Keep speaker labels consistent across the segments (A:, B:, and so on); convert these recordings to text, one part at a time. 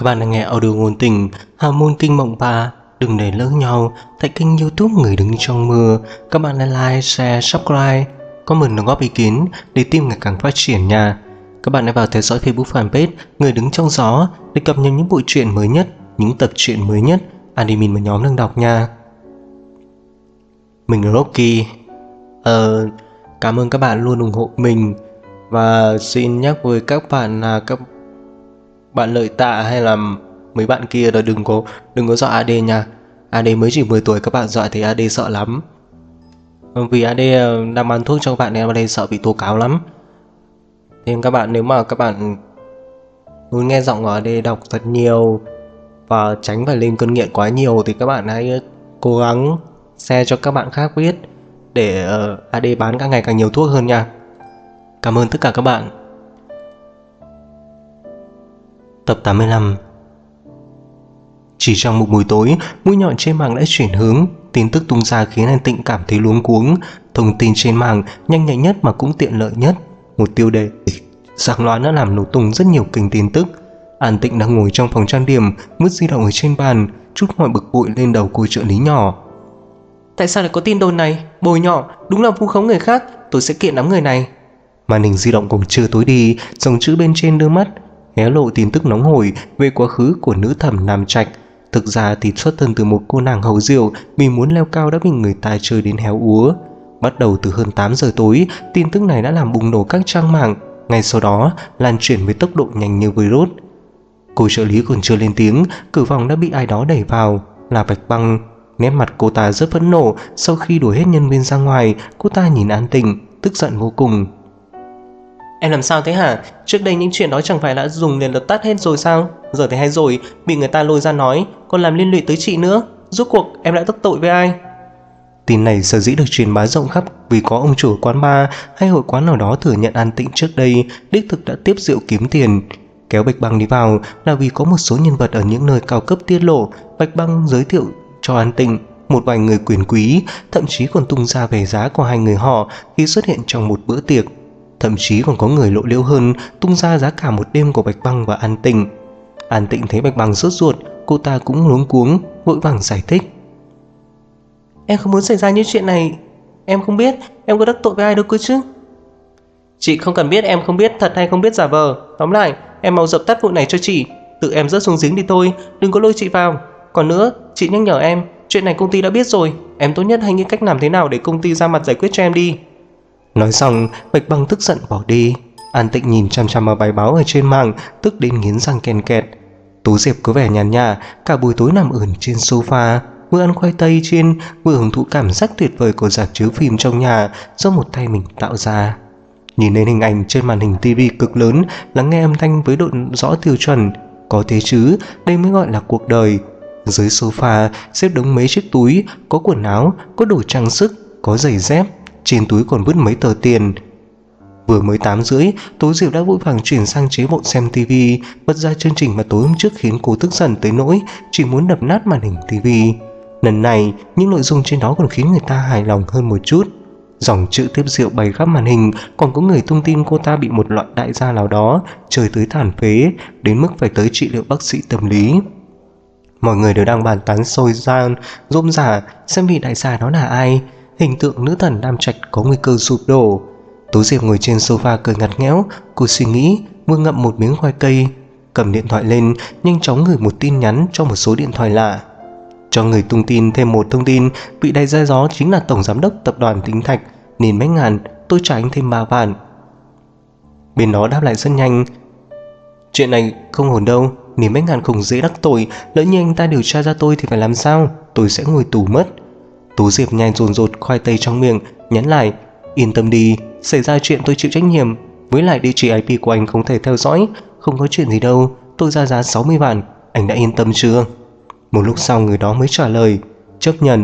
A: Các bạn đang nghe audio ngôn tình Hào môn kinh mộng 3. Đừng để lỡ nhau tại kênh YouTube Người Đứng Trong Mưa. Các bạn hãy like, share, subscribe, comment đóng góp ý kiến để team ngày càng phát triển nha. Các bạn hãy vào theo dõi Facebook fanpage Người Đứng Trong Gió để cập nhật những bộ truyện mới nhất, những tập truyện mới nhất admin và nhóm đang đọc nha. Mình là Rocky. Cảm ơn các bạn luôn ủng hộ mình. Và xin nhắc với các bạn là các bạn Lợi Tạ hay là mấy bạn kia là đừng có dọa AD nha. AD mới chỉ 10 tuổi, các bạn dọa thì AD sợ lắm. Vì AD đang bán thuốc cho các bạn nên AD sợ bị tố cáo lắm. Nên các bạn, nếu mà các bạn muốn nghe giọng của AD đọc thật nhiều và tránh phải lên cơn nghiện quá nhiều thì các bạn hãy cố gắng share cho các bạn khác biết để AD bán càng ngày càng nhiều thuốc hơn nha. Cảm ơn tất cả các bạn. Tập 85. Chỉ trong một buổi tối, mũi nhọn trên mạng đã chuyển hướng. Tin tức tung ra khiến anh Tịnh cảm thấy luống cuống. Thông tin trên mạng nhanh nhạy nhất mà cũng tiện lợi nhất. Một tiêu đề giảng loạn đã làm nổ tung rất nhiều kênh tin tức. An Tịnh đang ngồi trong phòng trang điểm, vứt di động ở trên bàn, chút mọi bực bội lên đầu cô trợ lý nhỏ. Tại sao lại có tin đồn này? Bồi nhỏ, đúng là vu khống người khác. Tôi sẽ kiện đám người này. Màn hình di động còn chưa tối đi, dòng chữ bên trên đưa mắt hé lộ tin tức nóng hổi về quá khứ của nữ thẩm Nam Trạch. Thực ra thì xuất thân từ một cô nàng hầu rượu vì muốn leo cao đã bị người ta chơi đến héo úa. Bắt đầu từ hơn 8 giờ tối, tin tức này đã làm bùng nổ các trang mạng, ngay sau đó lan truyền với tốc độ nhanh như virus. Cô trợ lý còn chưa lên tiếng, cửa phòng đã bị ai đó đẩy vào, là Bạch Băng. Nét mặt cô ta rất phẫn nộ. Sau khi đuổi hết nhân viên ra ngoài, cô ta nhìn An Tịnh, tức giận vô cùng. Em làm sao thế hả? Trước đây những chuyện đó chẳng phải đã dùng liền lật tắt hết rồi sao? Giờ thì hay rồi, bị người ta lôi ra nói, còn làm liên lụy tới chị nữa. Rốt cuộc em đã đắc tội với ai? Tin này sở dĩ được truyền bá rộng khắp vì có ông chủ quán bar hay hội quán nào đó thừa nhận An Tịnh trước đây đích thực đã tiếp rượu kiếm tiền. Kéo Bạch Băng đi vào là vì có một số nhân vật ở những nơi cao cấp tiết lộ. Bạch Băng giới thiệu cho An Tịnh một vài người quyền quý, thậm chí còn tung ra về giá của hai người họ khi xuất hiện trong một bữa tiệc. Thậm chí còn có người lộ liễu hơn, tung ra giá cả một đêm của Bạch Băng và An Tịnh. An Tịnh thấy Bạch Băng sốt ruột, cô ta cũng luống cuống, vội vàng giải thích. Em không muốn xảy ra những chuyện này. Em không biết em có đắc tội với ai đâu cơ chứ. Chị không cần biết em không biết thật hay không biết giả vờ. Tóm lại, em mau dập tắt vụ này cho chị. Tự em rớt xuống giếng đi thôi, đừng có lôi chị vào. Còn nữa, chị nhắc nhở em, chuyện này công ty đã biết rồi. Em tốt nhất hãy nghĩ cách làm thế nào để công ty ra mặt giải quyết cho em đi. Nói xong, Bạch Băng tức giận bỏ đi. An Tịnh nhìn chăm chăm vào bài báo ở trên mạng, tức đến nghiến răng ken kẹt. Tú Diệp có vẻ nhàn nhã, cả buổi tối nằm ườn trên sofa, vừa ăn khoai tây chiên, vừa hưởng thụ cảm giác tuyệt vời của rạp chiếu phim trong nhà do một tay mình tạo ra. Nhìn lên hình ảnh trên màn hình tivi cực lớn, lắng nghe âm thanh với độ rõ tiêu chuẩn, có thế chứ, đây mới gọi là cuộc đời. Dưới sofa xếp đống mấy chiếc túi, có quần áo, có đồ trang sức, có giày dép. Trên túi còn vứt mấy tờ tiền. Vừa mới 8:30, Tố Diệu đã vội vàng chuyển sang chế bộ xem tivi, bật ra chương trình mà tối hôm trước khiến cô tức giận tới nỗi chỉ muốn đập nát màn hình tivi. Lần này, những nội dung trên đó còn khiến người ta hài lòng hơn một chút. Dòng chữ tiếp rượu bày khắp màn hình, còn có người tung tin cô ta bị một loại đại gia nào đó chơi tới tàn phế, đến mức phải tới trị liệu bác sĩ tâm lý. Mọi người đều đang bàn tán sôi gian, rôm rả xem vị đại gia đó là ai. Hình tượng nữ thần Nam Trạch có nguy cơ sụp đổ. Tố Diệp ngồi trên sofa cười ngặt nghẽo. Cô suy nghĩ, vừa ngậm một miếng khoai cây, cầm điện thoại lên, nhanh chóng gửi một tin nhắn cho một số điện thoại lạ. Cho người tung tin thêm một thông tin, vị đại gia đó chính là tổng giám đốc tập đoàn Tính Thạch, nên mấy ngàn, tôi trả anh thêm 3 vạn. Bên đó đáp lại rất nhanh. Chuyện này không ổn đâu, nên mấy ngàn không dễ đắc tội, lỡ như anh ta điều tra ra tôi thì phải làm sao? Tôi sẽ ngồi tù mất. Tú Diệp nhai dồn dột khoai tây trong miệng, nhắn lại, yên tâm đi, xảy ra chuyện tôi chịu trách nhiệm. Với lại địa chỉ IP của anh không thể theo dõi, không có chuyện gì đâu, tôi ra giá 60 vạn, anh đã yên tâm chưa? Một lúc sau người đó mới trả lời, chấp nhận.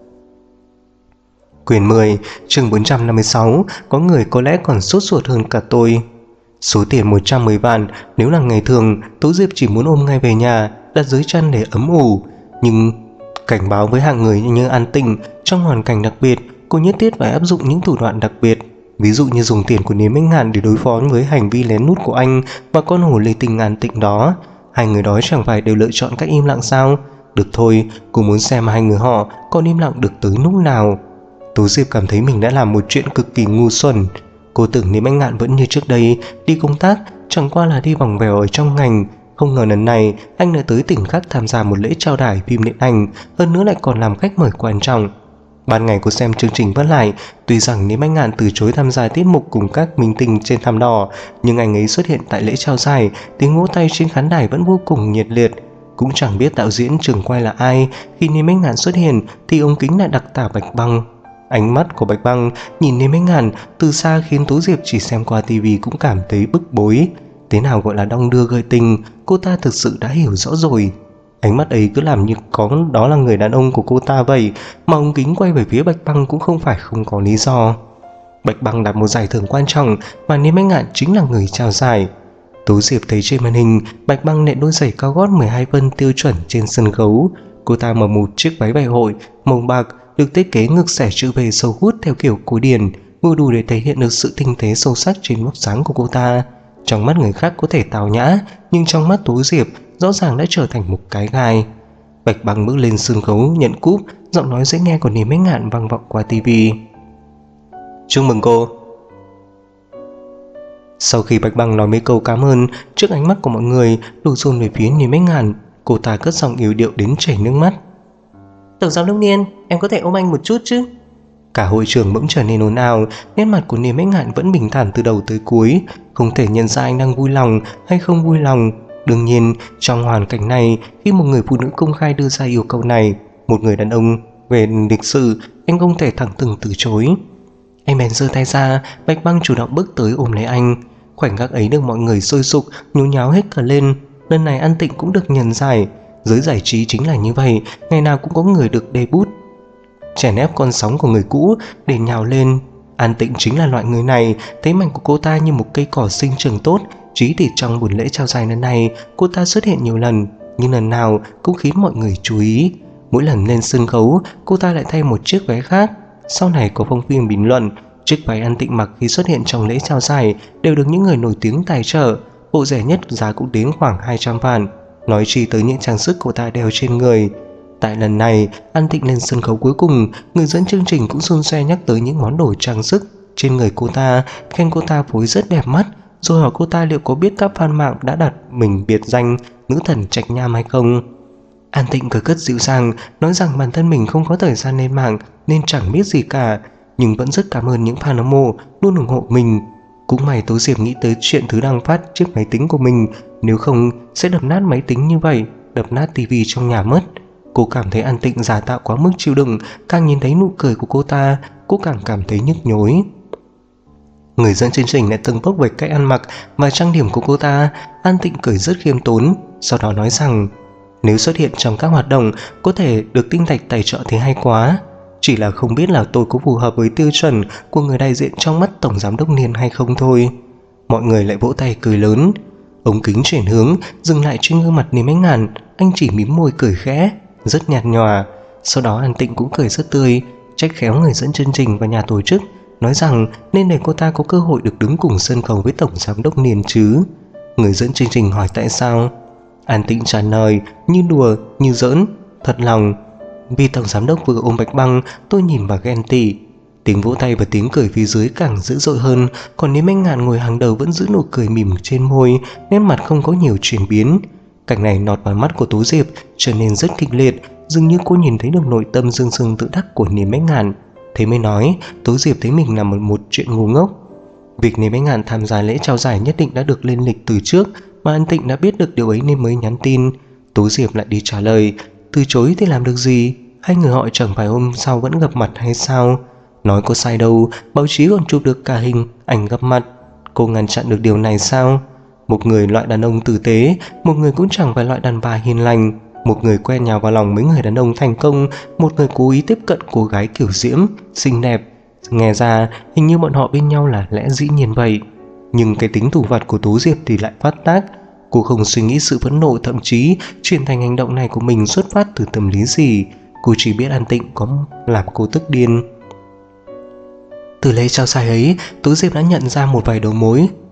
A: Quyển 10, chương 456, có người có lẽ còn sốt ruột hơn cả tôi. Số tiền 110 vạn, nếu là ngày thường, Tú Diệp chỉ muốn ôm ngay về nhà, đặt dưới chăn để ấm ủ. Nhưng cảnh báo với hạng người như An Tịnh, trong hoàn cảnh đặc biệt, cô nhất thiết phải áp dụng những thủ đoạn đặc biệt. Ví dụ như dùng tiền của Niềm Minh Ngạn để đối phó với hành vi lén lút của anh và con hổ lì tình An Tịnh đó. Hai người đó chẳng phải đều lựa chọn cách im lặng sao? Được thôi, cô muốn xem hai người họ còn im lặng được tới lúc nào. Tố Diệp cảm thấy mình đã làm một chuyện cực kỳ ngu xuẩn. Cô tưởng Niêm Anh Ngạn vẫn như trước đây, đi công tác chẳng qua là đi vòng vèo ở trong ngành. Không ngờ lần này anh lại tới tỉnh khác tham gia một lễ trao giải phim điện ảnh, hơn nữa lại còn làm khách mời quan trọng. Ban ngày cô xem chương trình vẫn lại, tuy rằng Niêm Anh Ngạn từ chối tham gia tiết mục cùng các minh tinh trên thảm đỏ, nhưng anh ấy xuất hiện tại lễ trao giải, tiếng vỗ tay trên khán đài vẫn vô cùng nhiệt liệt. Cũng chẳng biết đạo diễn trường quay là ai, khi Niêm Anh Ngạn xuất hiện thì ống kính lại đặc tả Bạch Băng. Ánh mắt của Bạch Băng nhìn Niêm Anh Ngạn từ xa khiến Tố Diệp chỉ xem qua tivi cũng cảm thấy bức bối. Thế nào gọi là đong đưa gợi tình, cô ta thực sự đã hiểu rõ rồi. Ánh mắt ấy cứ làm như có đó là người đàn ông của cô ta vậy, mà ống kính quay về phía Bạch Băng cũng không phải không có lý do. Bạch Băng đạt một giải thưởng quan trọng và Niêm Anh Ngạn chính là người trao giải. Tố Diệp thấy trên màn hình Bạch Băng nện đôi giày cao gót 12 phân tiêu chuẩn trên sân khấu. Cô ta mặc một chiếc váy bày hội màu bạc được thiết kế ngực xẻ chữ V sâu hút theo kiểu cổ điển, vừa đủ để thể hiện được sự tinh tế sâu sắc trên vóc dáng của cô ta. Trong mắt người khác có thể tào nhã, nhưng trong mắt Tố Diệp rõ ràng đã trở thành một cái gai. Bạch Băng bước lên sân khấu nhận cúp, giọng nói dễ nghe của Niêm Anh Ngạn vang vọng qua tivi. Chúc mừng cô. Sau khi Bạch Băng nói mấy câu cảm ơn, trước ánh mắt của mọi người đổ dồn về phía Niêm Anh Ngạn, cô ta cất giọng yếu điệu đến chảy nước mắt. Tổng giám đốc Niên, em có thể ôm anh một chút chứ? Cả hội trường bỗng trở nên ồn ào, nét mặt của Niêm Anh Ngạn vẫn bình thản từ đầu tới cuối, không thể nhận ra anh đang vui lòng hay không vui lòng. Đương nhiên, trong hoàn cảnh này, khi một người phụ nữ công khai đưa ra yêu cầu này, một người đàn ông về lịch sự, anh không thể thẳng thừng từ chối. Anh bèn giơ tay ra, Bạch Băng chủ động bước tới ôm lấy anh. Khoảnh khắc ấy được mọi người sôi sục, nhốn nháo hết cả lên. Lần này An Tịnh cũng được nhận giải. Giới giải trí chính là như vậy, ngày nào cũng có người được debut, chèn ép con sóng của người cũ để nhào lên. An Tịnh chính là loại người này. Thế mạnh của cô ta như một cây cỏ sinh trưởng tốt. Chí thì trong buổi lễ trao giải lần này, cô ta xuất hiện nhiều lần, nhưng lần nào cũng khiến mọi người chú ý. Mỗi lần lên sân khấu, cô ta lại thay một chiếc váy khác. Sau này có phóng viên bình luận, chiếc váy An Tịnh mặc khi xuất hiện trong lễ trao giải đều được những người nổi tiếng tài trợ, bộ rẻ nhất giá cũng đến khoảng 200 vạn, nói chi tới những trang sức cô ta đeo trên người. Tại lần này, An Tịnh lên sân khấu cuối cùng, người dẫn chương trình cũng xôn xoe nhắc tới những món đồ trang sức trên người cô ta, khen cô ta phối rất đẹp mắt, rồi hỏi cô ta liệu có biết các fan mạng đã đặt mình biệt danh nữ thần trạch nham hay không. An Tịnh cười cất dịu dàng, nói rằng bản thân mình không có thời gian lên mạng nên chẳng biết gì cả, nhưng vẫn rất cảm ơn những fan hâm mộ luôn ủng hộ mình. Cũng may Tố Diệp nghĩ tới chuyện thứ đang phát chiếc máy tính của mình, nếu không sẽ đập nát máy tính như vậy, đập nát tivi trong nhà mất. Cô cảm thấy An Tịnh giả tạo quá mức chịu đựng, càng nhìn thấy nụ cười của cô ta, cô càng cảm thấy nhức nhối. Người dẫn chương trình lại tâng bốc về cách ăn mặc và trang điểm của cô ta. An Tịnh cười rất khiêm tốn, sau đó nói rằng nếu xuất hiện trong các hoạt động có thể được tinh thạch tài trợ thì hay quá. Chỉ là không biết là tôi có phù hợp với tiêu chuẩn của người đại diện trong mắt Tổng Giám đốc Niên hay không thôi. Mọi người lại vỗ tay cười lớn. Ống kính chuyển hướng dừng lại trên gương mặt Niêm Anh Ngạn, anh chỉ mím môi cười khẽ, rất nhạt nhòa. Sau đó An Tịnh cũng cười rất tươi, trách khéo người dẫn chương trình và nhà tổ chức, nói rằng nên để cô ta có cơ hội được đứng cùng sân khấu với Tổng Giám đốc Niên chứ. Người dẫn chương trình hỏi tại sao. An Tịnh trả lời như đùa như giỡn, thật lòng, vì Tổng Giám đốc vừa ôm Bạch Băng, tôi nhìn và ghen tị. Tiếng vỗ tay và tiếng cười phía dưới càng dữ dội hơn, còn Niêm Anh Ngạn ngồi hàng đầu vẫn giữ nụ cười mỉm trên môi, nét mặt không có nhiều chuyển biến. Cảnh này nọt vào mắt của Tố Diệp trở nên rất kịch liệt, dường như cô nhìn thấy được nội tâm dương dương tự đắc của Niêm Anh Ngạn. Thế mới nói Tố Diệp thấy mình làm một chuyện ngu ngốc. Việc Niêm Anh Ngạn tham gia lễ trao giải nhất định đã được lên lịch từ trước, mà An Tịnh đã biết được điều ấy nên mới nhắn tin. Tố Diệp lại đi trả lời, từ chối thì làm được gì, hai người họ chẳng phải hôm sau vẫn gặp mặt hay sao? Nói có sai đâu, báo chí còn chụp được cả hình ảnh gặp mặt. Cô ngăn chặn được điều này sao? Một người loại đàn ông tử tế, một người cũng chẳng phải loại đàn bà hiền lành, một người quen nhào vào lòng mấy người đàn ông thành công, một người cố ý tiếp cận cô gái kiểu diễm, xinh đẹp. Nghe ra hình như bọn họ bên nhau là lẽ dĩ nhiên vậy. Nhưng cái tính thủ vặt của Tố Diệp thì lại phát tác. Cô không suy nghĩ sự phẫn nộ, thậm chí chuyển thành hành động này của mình xuất phát từ tâm lý gì. Cô chỉ biết An Tịnh có làm cô tức điên. Từ lễ trao giải ấy, Tố Diệp đã nhận ra một vài đầu mối.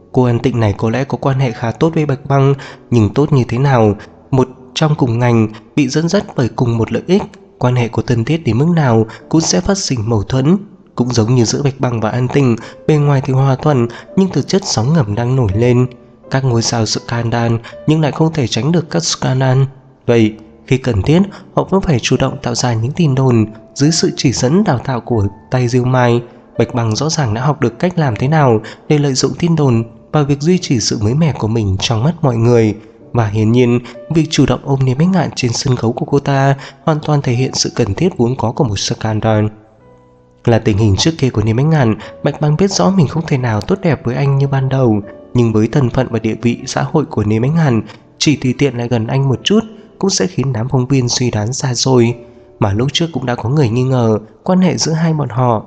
A: Cô An Tịnh này có lẽ có quan hệ khá tốt với Bạch Băng, nhưng tốt như thế nào, một trong cùng ngành, bị dẫn dắt bởi cùng một lợi ích, quan hệ của thân thiết đến mức nào cũng sẽ phát sinh mâu thuẫn. Cũng giống như giữa Bạch Băng và An Tịnh, bề ngoài thì hòa thuận nhưng thực chất sóng ngầm đang nổi lên. Các ngôi sao scandal nhưng lại không thể tránh được các scandal. Vậy khi cần thiết, họ vẫn phải chủ động tạo ra những tin đồn dưới sự chỉ dẫn đào tạo của tay Diêu Mai. Bạch Băng rõ ràng đã học được cách làm thế nào để lợi dụng tin đồn và việc duy trì sự mới mẻ của mình trong mắt mọi người. Và hiển nhiên, việc chủ động ôm niềm ánh ngạn trên sân khấu của cô ta hoàn toàn thể hiện sự cần thiết vốn có của một scandal. Là tình hình trước kia của Niêm Ánh Ngạn, Bạch Băng biết rõ mình không thể nào tốt đẹp với anh như ban đầu, nhưng với thân phận và địa vị xã hội của Niêm Ánh Ngạn, chỉ tùy tiện lại gần anh một chút cũng sẽ khiến đám phóng viên suy đoán xa xôi, mà lúc trước cũng đã có người nghi ngờ quan hệ giữa hai bọn họ.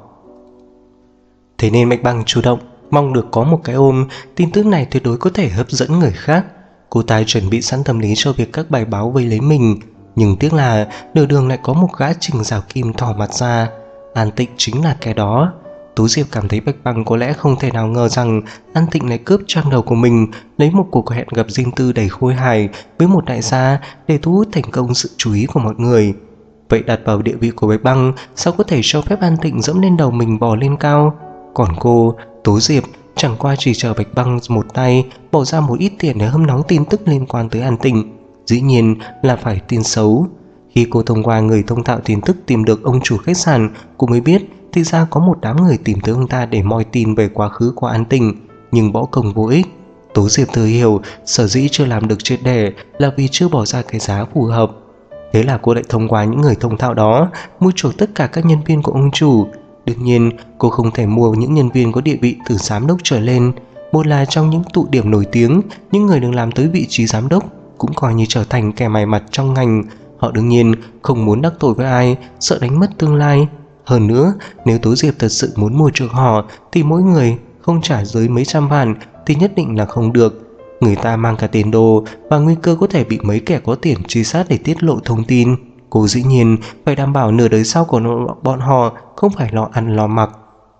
A: Thế nên Bạch Băng chủ động mong được có một cái ôm, tin tức này tuyệt đối có thể hấp dẫn người khác. Cô ta chuẩn bị sẵn tâm lý cho việc các bài báo vây lấy mình, nhưng tiếc là nửa đường lại có một gã Trình Giảo Kim thò mặt ra. An Tịnh chính là cái đó. Tú Diệp cảm thấy Bạch Băng có lẽ không thể nào ngờ rằng An Tịnh lại cướp trang đầu của mình, lấy một cuộc hẹn gặp riêng tư đầy khôi hài với một đại gia để thu hút thành công sự chú ý của mọi người. Vậy đặt vào địa vị của Bạch Băng, sao có thể cho phép An Tịnh dẫm lên đầu mình bò lên cao? Còn cô, Tú Diệp, chẳng qua chỉ chờ Bạch Băng một tay bỏ ra một ít tiền để hâm nóng tin tức liên quan tới An Tịnh. Dĩ nhiên là phải tin xấu. Khi cô thông qua người thông thạo tin tức tìm được ông chủ khách sạn, cô mới biết thì ra có một đám người tìm tới ông ta để moi tin về quá khứ của An Tịnh, nhưng bỏ công vô ích. Tố Diệp thừa hiểu sở dĩ chưa làm được triệt để là vì chưa bỏ ra cái giá phù hợp. Thế là cô lại thông qua những người thông thạo đó mua chuộc tất cả các nhân viên của ông chủ. Đương nhiên cô không thể mua những nhân viên có địa vị từ giám đốc trở lên. Một là trong những tụ điểm nổi tiếng, những người được làm tới vị trí giám đốc cũng coi như trở thành kẻ mày mặt trong ngành. Họ đương nhiên không muốn đắc tội với ai, sợ đánh mất tương lai. Hơn nữa, nếu Tố Diệp thật sự muốn mua chuộc họ thì mỗi người không trả dưới mấy trăm vạn thì nhất định là không được. Người ta mang cả tiền đồ và nguy cơ có thể bị mấy kẻ có tiền truy sát để tiết lộ thông tin. Cô dĩ nhiên phải đảm bảo nửa đời sau của bọn họ không phải lo ăn lo mặc.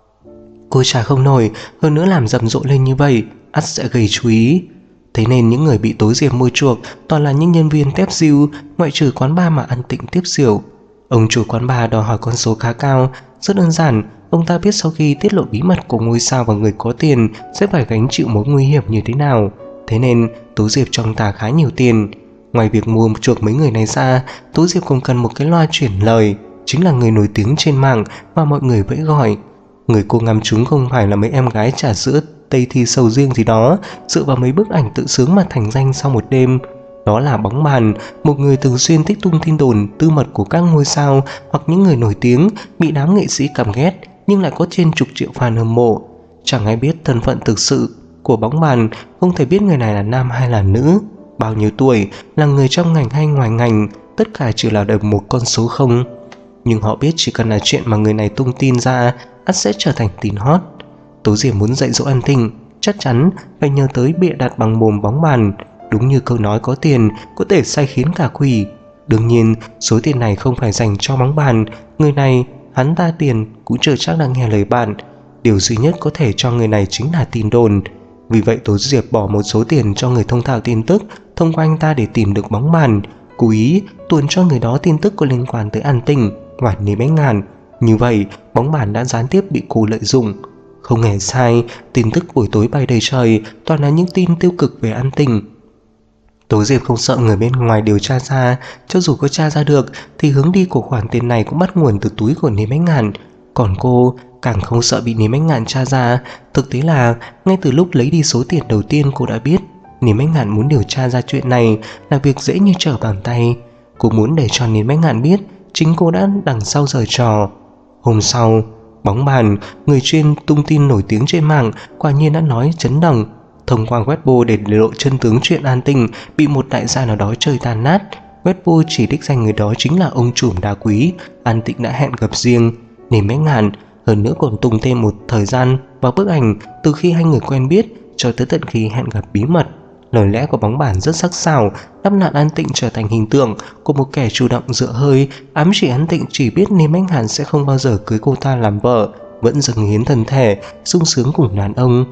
A: Cô trả không nổi, hơn nữa làm rầm rộ lên như vậy ắt sẽ gây chú ý. Thế nên những người bị Tố Diệp mua chuộc toàn là những nhân viên tép diêu, ngoại trừ quán bar mà An Tịnh tiếp rượu. Ông chủ quán bar đòi hỏi con số khá cao. Rất đơn giản, ông ta biết sau khi tiết lộ bí mật của ngôi sao và người có tiền sẽ phải gánh chịu mối nguy hiểm như thế nào. Thế nên Tố Diệp trong tà khá nhiều tiền. Ngoài việc mua chuộc mấy người này ra, Tố Diệp còn cần một cái loa chuyển lời, chính là người nổi tiếng trên mạng mà mọi người vẫy gọi. Người cô ngắm trúng không phải là mấy em gái trà sữa Tây thi sầu riêng gì đó dựa vào mấy bức ảnh tự sướng mà thành danh sau một đêm. Đó là Bóng Bàn, một người thường xuyên thích tung tin đồn tư mật của các ngôi sao hoặc những người nổi tiếng bị đám nghệ sĩ căm ghét nhưng lại có trên chục triệu fan hâm mộ. Chẳng ai biết thân phận thực sự của Bóng Bàn, không thể biết người này là nam hay là nữ, bao nhiêu tuổi, là người trong ngành hay ngoài ngành, tất cả chỉ là đều một con số không. Nhưng họ biết chỉ cần là chuyện mà người này tung tin ra ắt sẽ trở thành tin hot. Tố Diệp muốn dạy dỗ An Tịnh chắc chắn phải nhớ tới bịa đặt bằng mồm Bóng Bàn. Đúng như câu nói có tiền có thể sai khiến cả quỷ. Đương nhiên số tiền này không phải dành cho Bóng Bàn. Người này hắn ta tiền cũng chưa chắc đang nghe lời bạn. Điều duy nhất có thể cho người này chính là tin đồn. Vì vậy Tố Diệp bỏ một số tiền cho người thông thạo tin tức thông qua anh ta để tìm được Bóng Bàn, cố ý tuồn cho người đó tin tức có liên quan tới An Tịnh và Niêm Ánh Ngạn. Như vậy Bóng Bàn đã gián tiếp bị cô lợi dụng. Không hề sai, tin tức buổi tối bay đầy trời toàn là những tin tiêu cực về An Tịnh. Tố Diệp không sợ người bên ngoài điều tra ra, cho dù có tra ra được thì hướng đi của khoản tiền này cũng bắt nguồn từ túi của Niêm Ánh Ngạn. Còn cô càng không sợ bị Niêm Ánh Ngạn tra ra. Thực tế là ngay từ lúc lấy đi số tiền đầu tiên cô đã biết Niêm Ánh Ngạn muốn điều tra ra chuyện này là việc dễ như trở bàn tay. Cô muốn để cho Niêm Ánh Ngạn biết chính cô đã đằng sau giở trò. Hôm sau, Bóng Bàn, người chuyên tung tin nổi tiếng trên mạng, quả nhiên đã nói chấn động. Thông qua Weibo để lộ chân tướng chuyện An Tịnh bị một đại gia nào đó chơi tan nát, Weibo chỉ đích danh người đó chính là ông trùm đá quý An Tịnh đã hẹn gặp riêng Niêm Ánh Ngạn. Hơn nữa còn tung thêm một thời gian và bức ảnh từ khi hai người quen biết cho tới tận khi hẹn gặp bí mật. Lời lẽ của Bóng Bàn rất sắc sảo, đắp nặn An Tịnh trở thành hình tượng của một kẻ chủ động dựa hơi, ám chỉ An Tịnh chỉ biết Niêm Ánh Ngạn sẽ không bao giờ cưới cô ta làm vợ, vẫn dâng hiến thân thể, sung sướng cùng đàn ông.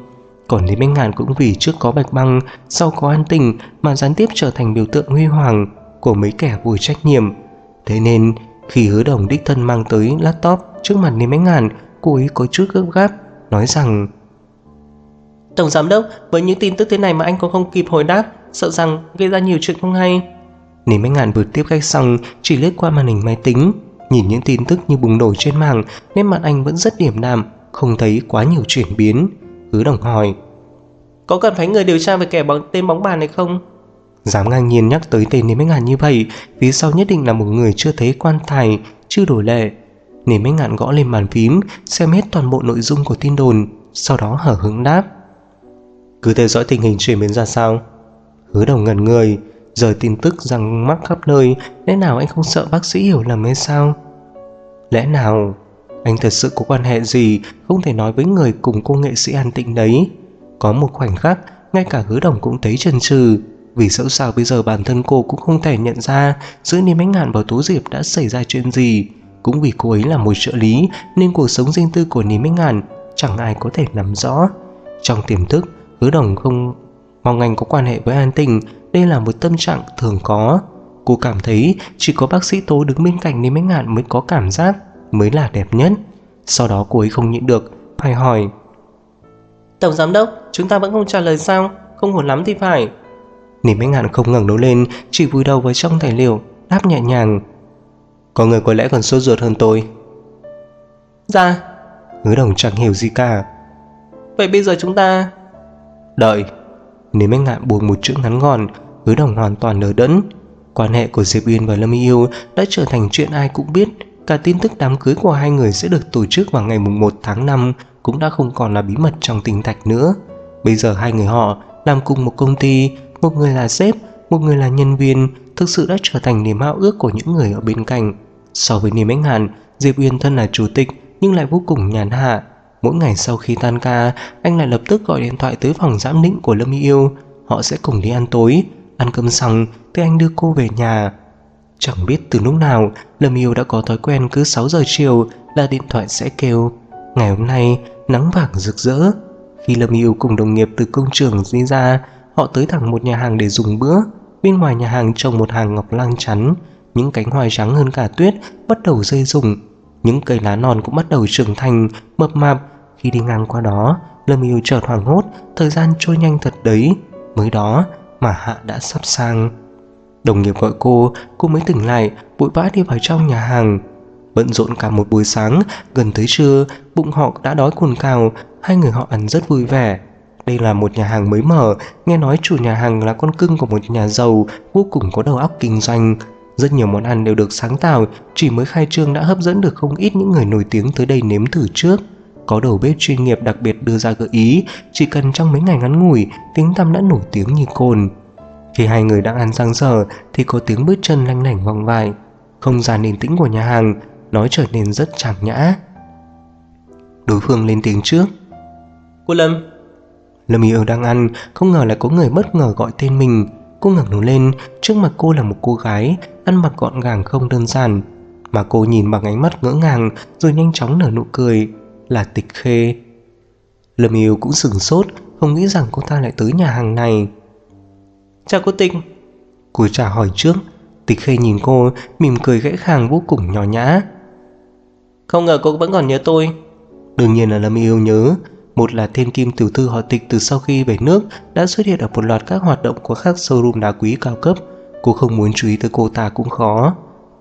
A: Còn Lý Bách Ngạn cũng vì trước có Bạch Băng, sau có An Tình mà gián tiếp trở thành biểu tượng huy hoàng của mấy kẻ vô trách nhiệm. Thế nên khi Hứa Đồng đích thân mang tới laptop trước mặt Lý Bách Ngạn, cô ấy có chút gấp gáp nói rằng:
B: Tổng giám đốc, với những tin tức thế này mà anh còn không kịp hồi đáp, sợ rằng gây ra nhiều chuyện không hay.
A: Lý Bách Ngạn vừa tiếp khách xong chỉ lướt qua màn hình máy tính, nhìn những tin tức như bùng nổ trên mạng, nên mặt anh vẫn rất điềm đạm, không thấy quá nhiều chuyển biến. Hứa Đồng hỏi:
B: Có cần phải người điều tra về tên bóng bàn này không?
A: Dám ngang nhiên nhắc tới tên Lý Bách Ngạn như vậy, phía sau nhất định là một người chưa thấy quan tài, chưa đổi lệ. Lý Bách Ngạn gõ lên bàn phím, xem hết toàn bộ nội dung của tin đồn, sau đó hở hững đáp: Cứ theo dõi tình hình chuyển biến ra sao. Hứa Đồng ngẩn người, rời tin tức răng mắc khắp nơi, lẽ nào anh không sợ bác sĩ hiểu lầm hay sao? Lẽ nào anh thật sự có quan hệ gì không thể nói với người cùng cô nghệ sĩ An Tịnh đấy? Có một khoảnh khắc, ngay cả Hứa Đồng cũng thấy chần chừ, vì dẫu sao bây giờ bản thân cô cũng không thể nhận ra giữa Lý Bách Ngạn và Tố Diệp đã xảy ra chuyện gì. Cũng vì cô ấy là một trợ lý nên cuộc sống riêng tư của Lý Bách Ngạn chẳng ai có thể nắm rõ. Trong tiềm thức, Hứa Đồng không mong anh có quan hệ với An Tình, đây là một tâm trạng thường có. Cô cảm thấy chỉ có bác sĩ Tố đứng bên cạnh Lý Bách Ngạn mới có cảm giác, mới là đẹp nhất. Sau đó cô ấy không nhịn được, phải hỏi:
B: Tổng giám đốc, chúng ta vẫn không trả lời sao? Không ổn lắm thì phải.
A: Lý Bách Ngạn không ngẩng đầu lên, chỉ vùi đầu vào trong tài liệu, đáp nhẹ nhàng: Có người có lẽ còn sốt ruột hơn tôi.
B: Dạ.
A: Hứa Đồng chẳng hiểu gì cả.
B: Vậy bây giờ chúng ta...
A: Đợi. Lý Bách Ngạn buông một chữ ngắn gọn. Hứa Đồng hoàn toàn đờ đẫn. Quan hệ của Diệp Uyên và Lâm Y Yêu đã trở thành chuyện ai cũng biết. Cả tin tức đám cưới của hai người sẽ được tổ chức vào ngày 1 tháng 5 cũng đã không còn là bí mật trong Tinh Thạch nữa. Bây giờ hai người họ làm cùng một công ty, một người là sếp, một người là nhân viên, thực sự đã trở thành niềm ao ước của những người ở bên cạnh. So với Lý Bách Ngạn, Diệp Uyên thân là chủ tịch nhưng lại vô cùng nhàn hạ. Mỗi ngày sau khi tan ca, anh lại lập tức gọi điện thoại tới phòng giám định của Lâm Y Yêu. Họ sẽ cùng đi ăn tối. Ăn cơm xong thì anh đưa cô về nhà. Chẳng biết từ lúc nào Lâm Yêu đã có thói quen cứ 6 giờ chiều là điện thoại sẽ kêu. Ngày hôm nay nắng vàng rực rỡ. Khi Lâm Yêu cùng đồng nghiệp từ công trường đi ra, họ tới thẳng một nhà hàng để dùng bữa. Bên ngoài nhà hàng trồng một hàng ngọc lang chắn, những cánh hoa trắng hơn cả tuyết bắt đầu rơi rụng. Những cây lá non cũng bắt đầu trưởng thành, mập mạp. Khi đi ngang qua đó, Lâm Yêu chợt hoảng hốt, thời gian trôi nhanh thật đấy. Mới đó mà hạ đã sắp sang. Đồng nghiệp gọi cô mới tỉnh lại, vội vã đi vào trong nhà hàng. Bận rộn cả một buổi sáng, gần tới trưa, bụng họ đã đói cồn cào. Hai người họ ăn rất vui vẻ. Đây là một nhà hàng mới mở, nghe nói chủ nhà hàng là con cưng của một nhà giàu vô cùng có đầu óc kinh doanh. Rất nhiều món ăn đều được sáng tạo, chỉ mới khai trương đã hấp dẫn được không ít những người nổi tiếng tới đây nếm thử trước. Có đầu bếp chuyên nghiệp đặc biệt đưa ra gợi ý, chỉ cần trong mấy ngày ngắn ngủi, tiếng tăm đã nổi tiếng như cồn. Khi hai người đang ăn sang giờ thì có tiếng bước chân lanh lảnh vọng lại. Không gian yên tĩnh của nhà hàng nói trở nên rất chảm nhã. Đối phương lên tiếng trước:
B: Cô Lâm.
A: Lâm Yêu đang ăn, không ngờ lại có người bất ngờ gọi tên mình. Cô ngẩng đầu lên, trước mặt cô là một cô gái ăn mặc gọn gàng không đơn giản, mà cô nhìn bằng ánh mắt ngỡ ngàng rồi nhanh chóng nở nụ cười. Là Tịch Khê. Lâm Yêu cũng sửng sốt, không nghĩ rằng cô ta lại tới nhà hàng này.
B: Chào cô Tịch.
A: Cô chào hỏi trước. Tịch Khê nhìn cô, mỉm cười khẽ khàng vô cùng nhỏ nhã.
B: Không ngờ cô vẫn còn nhớ tôi.
A: Đương nhiên là Lâm Yêu nhớ. Một là thiên kim tiểu thư họ Tịch từ sau khi về nước đã xuất hiện ở một loạt các hoạt động của các showroom đá quý cao cấp. Cô không muốn chú ý tới cô ta cũng khó.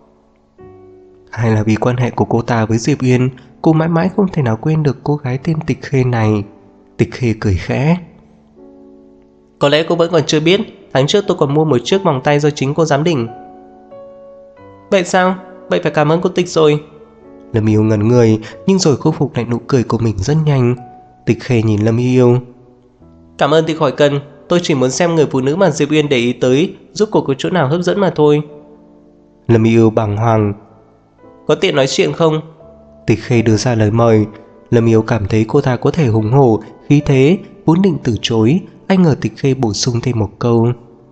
A: Hay là vì quan hệ của cô ta với Diệp Uyên, cô mãi mãi không thể nào quên được cô gái tên Tịch Khê này. Tịch Khê cười khẽ.
B: Có lẽ cô vẫn còn chưa biết, tháng trước tôi còn mua một chiếc vòng tay do chính cô giám định. Vậy sao? Vậy phải cảm ơn cô Tịch rồi.
A: Lâm Yêu ngẩn người, nhưng rồi khôi phục lại nụ cười của mình rất nhanh. Tịch Khê nhìn Lâm Yêu.
B: Cảm ơn thì khỏi cần, tôi chỉ muốn xem người phụ nữ mà Diệp Uyên để ý tới giúp cô có chỗ nào hấp dẫn mà thôi.
A: Lâm Yêu bàng hoàng.
B: Có tiện nói chuyện không?
A: Tịch Khê đưa ra lời mời. Lâm Yêu cảm thấy cô ta có thể hùng hổ, khí thế, vốn định từ chối. Anh ngờ Tịch Khê bổ sung thêm một câu.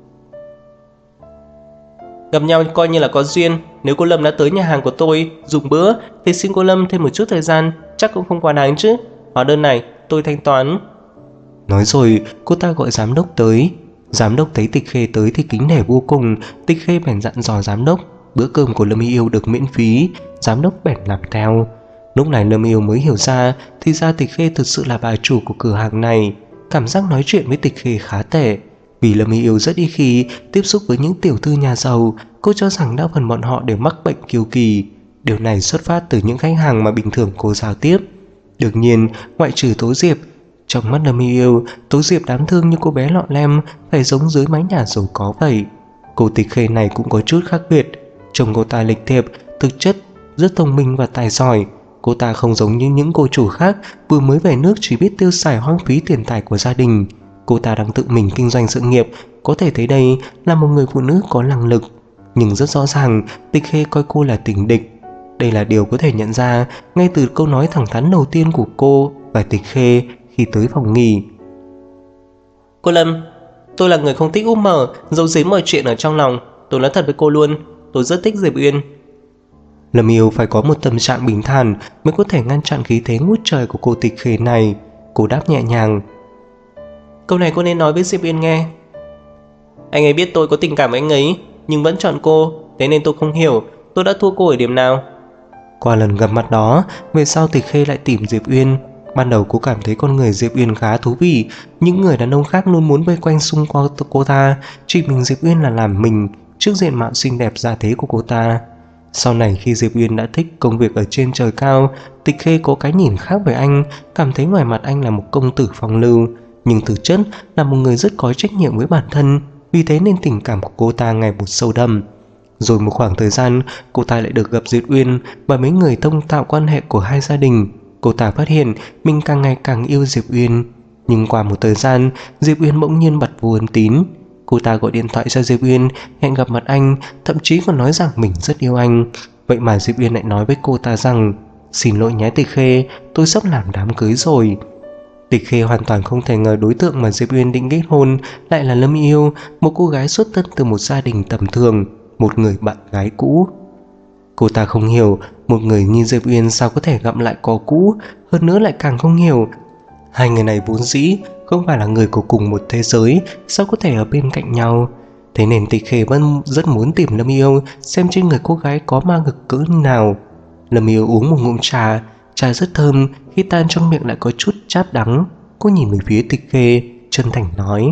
B: Gặp nhau coi như là có duyên. Nếu cô Lâm đã tới nhà hàng của tôi dùng bữa thì xin cô Lâm thêm một chút thời gian, chắc cũng không quá đáng chứ. Hóa đơn này tôi thanh toán.
A: Nói rồi cô ta gọi giám đốc tới. Giám đốc thấy Tịch Khê tới thì kính nể vô cùng. Tịch Khê bèn dặn dò giám đốc bữa cơm của Lâm Yêu được miễn phí. Giám đốc bèn làm theo. Lúc này Lâm Yêu mới hiểu ra thì ra Tịch Khê thực sự là bà chủ của cửa hàng này. Cảm giác nói chuyện với Tịch Khê khá tệ. Vì Lâm Yêu rất ít khi tiếp xúc với những tiểu thư nhà giàu, cô cho rằng đa phần bọn họ đều mắc bệnh kiêu kỳ. Điều này xuất phát từ những khách hàng mà bình thường cô giao tiếp. Đương nhiên, ngoại trừ Tố Diệp, trong mắt Lâm Yêu, Tố Diệp đáng thương như cô bé lọ lem, phải giống dưới mái nhà giàu có vậy. Cô Tịch Khê này cũng có chút khác biệt. Chồng cô ta lịch thiệp, thực chất rất thông minh và tài giỏi. Cô ta không giống như những cô chủ khác vừa mới về nước chỉ biết tiêu xài hoang phí tiền tài của gia đình. Cô ta đang tự mình kinh doanh sự nghiệp, có thể thấy đây là một người phụ nữ có năng lực. Nhưng rất rõ ràng, Tịch Khê coi cô là tình địch. Đây là điều có thể nhận ra ngay từ câu nói thẳng thắn đầu tiên của cô và Tịch Khê khi tới phòng nghỉ.
B: Cô Lâm, tôi là người không thích úp mở, giấu giếm mọi chuyện ở trong lòng. Tôi nói thật với cô luôn, tôi rất thích Diệp Uyên.
A: Lâm Yêu phải có một tâm trạng bình thản mới có thể ngăn chặn khí thế ngút trời của cô Tịch Khê này. Cô đáp nhẹ nhàng.
B: Câu này cô nên nói với Diệp Uyên nghe. Anh ấy biết tôi có tình cảm với anh ấy, nhưng vẫn chọn cô, thế nên tôi không hiểu tôi đã thua cô ở điểm nào.
A: Qua lần gặp mặt đó, về sau Tịch Khê lại tìm Diệp Uyên. Ban đầu cô cảm thấy con người Diệp Uyên khá thú vị. Những người đàn ông khác luôn muốn vây quanh xung quanh cô ta, chỉ mình Diệp Uyên là làm mình trước diện mạo xinh đẹp gia thế của cô ta. Sau này khi Diệp Uyên đã thích công việc ở trên trời cao, Tịch Khê có cái nhìn khác về anh, cảm thấy ngoài mặt anh là một công tử phong lưu, nhưng thực chất là một người rất có trách nhiệm với bản thân. Vì thế nên tình cảm của cô ta ngày một sâu đậm. Rồi một khoảng thời gian, cô ta lại được gặp Diệp Uyên và mấy người thông tạo quan hệ của hai gia đình. Cô ta phát hiện mình càng ngày càng yêu Diệp Uyên. Nhưng qua một thời gian, Diệp Uyên bỗng nhiên bật vô ấn tín. Cô ta gọi điện thoại cho Diệp Uyên, hẹn gặp mặt anh, thậm chí còn nói rằng mình rất yêu anh. Vậy mà Diệp Uyên lại nói với cô ta rằng: xin lỗi nhé Tịch Khê, tôi sắp làm đám cưới rồi. Tịch Khê hoàn toàn không thể ngờ đối tượng mà Diệp Uyên định kết hôn lại là Lâm Yêu, một cô gái xuất thân từ một gia đình tầm thường, một người bạn gái cũ. Cô ta không hiểu một người như Diệp Uyên sao có thể gặp lại cỏ cũ, hơn nữa lại càng không hiểu hai người này vốn dĩ không phải là người của cùng một thế giới, sao có thể ở bên cạnh nhau. Thế nên Tịch Khê vẫn rất muốn tìm Lâm Yêu, xem trên người cô gái có ma ngực cỡ nào. Lâm Yêu uống một ngụm trà, trà rất thơm, khi tan trong miệng lại có chút chát đắng. Cô nhìn về phía Tịch Khê, chân thành nói: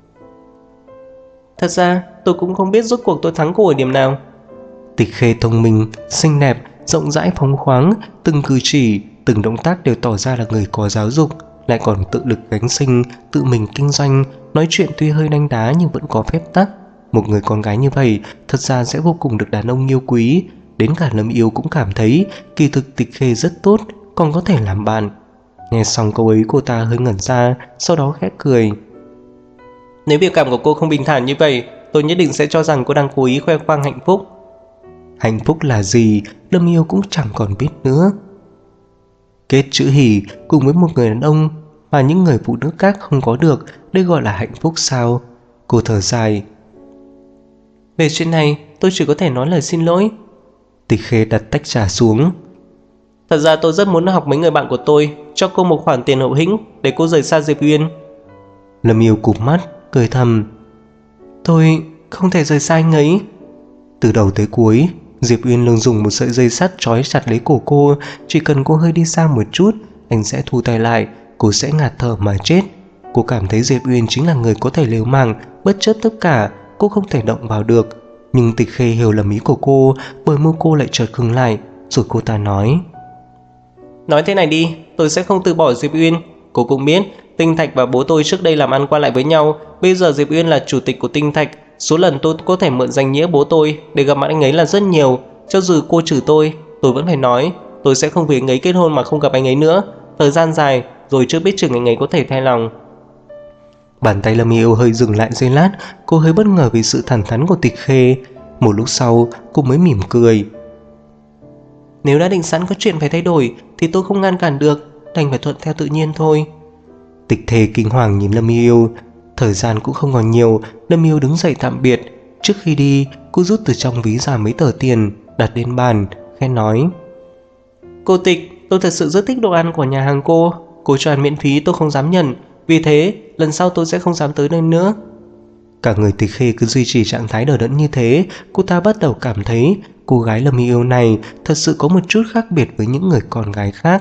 B: Thật ra tôi cũng không biết rốt cuộc tôi thắng cô ở điểm nào.
A: Tịch Khê thông minh, xinh đẹp, rộng rãi phóng khoáng, từng cử chỉ, từng động tác đều tỏ ra là người có giáo dục, lại còn tự lực gánh sinh, tự mình kinh doanh, nói chuyện tuy hơi đanh đá nhưng vẫn có phép tắc. Một người con gái như vậy thật ra sẽ vô cùng được đàn ông yêu quý. Đến cả Lâm Yêu cũng cảm thấy kỳ thực Tịch Khê rất tốt, còn có thể làm bạn. Nghe xong câu ấy cô ta hơi ngẩn ra, sau đó khẽ cười.
B: Nếu biểu cảm của cô không bình thản như vậy, tôi nhất định sẽ cho rằng cô đang cố ý khoe khoang hạnh phúc.
A: Hạnh phúc là gì, Lâm Yêu cũng chẳng còn biết nữa. Kết chữ hỉ cùng với một người đàn ông mà những người phụ nữ khác không có được, đây gọi là hạnh phúc sao? Cô thở dài.
B: Về chuyện này tôi chỉ có thể nói lời xin lỗi.
A: Tịch Khê đặt tách trà xuống.
B: Thật ra tôi rất muốn học mấy người bạn của tôi, cho cô một khoản tiền hậu hĩnh để cô rời xa Diệp Uyên.
A: Lâm Yêu cụp mắt, cười thầm.
B: Tôi không thể rời xa anh ấy.
A: Từ đầu tới cuối, Diệp Uyên luôn dùng một sợi dây sắt trói chặt lấy cổ cô. Chỉ cần cô hơi đi xa một chút, anh sẽ thu tay lại, cô sẽ ngạt thở mà chết. Cô cảm thấy Diệp Uyên chính là người có thể liều mạng, bất chấp tất cả, cô không thể động vào được. Nhưng Tịch Khê hiểu lầm ý của cô, bởi môi cô lại chợt khựng lại. Rồi cô ta nói:
B: nói thế này đi, tôi sẽ không từ bỏ Diệp Uyên. Cô cũng biết Tinh Thạch và bố tôi trước đây làm ăn qua lại với nhau. Bây giờ Diệp Uyên là chủ tịch của Tinh Thạch, số lần tôi có thể mượn danh nghĩa bố tôi để gặp mặt anh ấy là rất nhiều. Cho dù cô trừ tôi vẫn phải nói tôi sẽ không vì anh ấy kết hôn mà không gặp anh ấy nữa. Thời gian dài rồi chưa biết chừng anh ấy có thể thay lòng.
A: Bàn tay Lâm Yêu hơi dừng lại giây lát, cô hơi bất ngờ vì sự thẳng thắn của Tịch Khê. Một lúc sau cô mới mỉm cười.
B: Nếu đã định sẵn có chuyện phải thay đổi thì tôi không ngăn cản được, đành phải thuận theo tự nhiên thôi.
A: Tịch Khê kinh hoàng nhìn Lâm Yêu. Thời gian cũng không còn nhiều, Lâm Yêu đứng dậy tạm biệt. Trước khi đi, cô rút từ trong ví ra mấy tờ tiền, đặt lên bàn, khẽ nói:
B: Cô Tịch, tôi thật sự rất thích đồ ăn của nhà hàng cô cho ăn miễn phí tôi không dám nhận. Vì thế, lần sau tôi sẽ không dám tới nơi nữa.
A: Cả người Tịch Khê cứ duy trì trạng thái đờ đẫn như thế. Cô ta bắt đầu cảm thấy cô gái Lâm Y Yêu này thật sự có một chút khác biệt với những người con gái khác.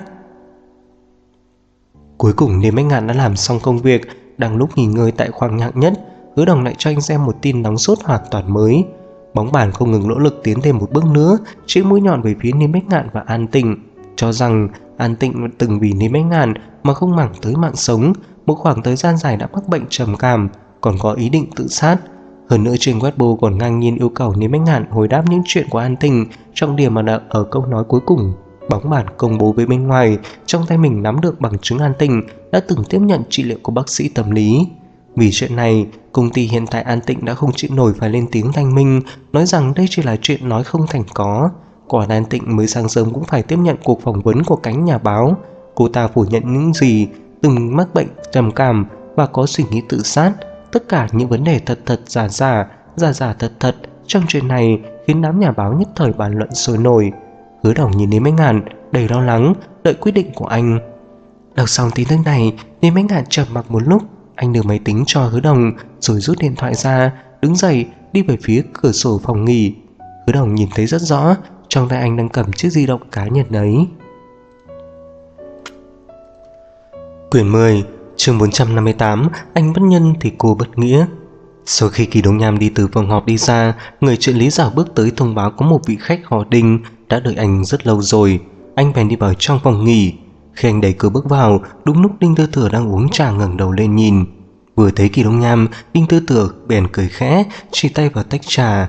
A: Cuối cùng Niêm Bách Ngạn đã làm xong công việc. Đang lúc nghỉ ngơi tại khoang hạng nhất, Hứa Đồng lại cho anh xem một tin nóng sốt hoàn toàn mới. Bóng bàn không ngừng nỗ lực tiến thêm một bước nữa, chĩa mũi nhọn về phía Niêm Bách Ngạn và An Tịnh, cho rằng An Tịnh từng vì Niêm Bách Ngạn mà không màng tới mạng sống, một khoảng thời gian dài đã mắc bệnh trầm cảm, còn có ý định tự sát. Hơn nữa trên Weibo còn ngang nhiên yêu cầu Niêm Bách Ngạn hồi đáp những chuyện của An Tịnh, trọng điểm mà đặt ở câu nói cuối cùng. Bóng bàn công bố với bên ngoài, trong tay mình nắm được bằng chứng An Tịnh đã từng tiếp nhận trị liệu của bác sĩ tâm lý. Vì chuyện này, công ty hiện tại An Tịnh đã không chịu nổi phải lên tiếng thanh minh, nói rằng đây chỉ là chuyện nói không thành có. Quả An Tịnh mới sáng sớm cũng phải tiếp nhận cuộc phỏng vấn của cánh nhà báo. Cô ta phủ nhận những gì từng mắc bệnh trầm cảm và có suy nghĩ tự sát. Tất cả những vấn đề thật thật giả giả, giả giả thật thật trong chuyện này khiến đám nhà báo nhất thời bàn luận sôi nổi. Hứa Đồng nhìn Niêm Bách Ngạn đầy lo lắng, đợi quyết định của anh. Đọc xong tin tức này, Niêm Bách Ngạn trầm mặc một lúc. Anh đưa máy tính cho Hứa Đồng rồi rút điện thoại ra, đứng dậy đi về phía cửa sổ phòng nghỉ. Hứa Đồng nhìn thấy rất rõ, trong tay anh đang cầm chiếc di động cá nhân ấy. Quyển 10, chương 458, anh bất nhân thì cô bất nghĩa. Sau khi Kỳ Đông Nham đi từ phòng họp đi ra, người trợ lý dạo bước tới thông báo có một vị khách họ Đinh đã đợi anh rất lâu rồi. Anh bèn đi vào trong phòng nghỉ. Khi anh đẩy cửa bước vào, đúng lúc Đinh Tư Thừa đang uống trà ngẩng đầu lên nhìn. Vừa thấy Kỳ Đông Nham, Đinh Tư Thừa bèn cười khẽ, chỉ tay vào tách trà.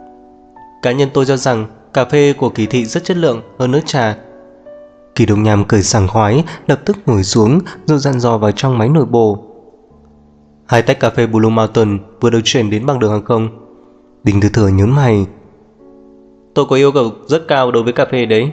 B: Cá nhân tôi cho rằng cà phê của Kỳ thị rất chất lượng hơn nước trà.
A: Kỳ Đông Nham cười sảng khoái, lập tức ngồi xuống rồi dặn dò vào trong máy nồi bổ.
B: 2 tách cà phê Blue Mountain vừa được chuyển đến bằng đường hàng không.
A: Đinh Tư Thừa nhớn mày.
B: Tôi có yêu cầu rất cao đối với cà phê đấy.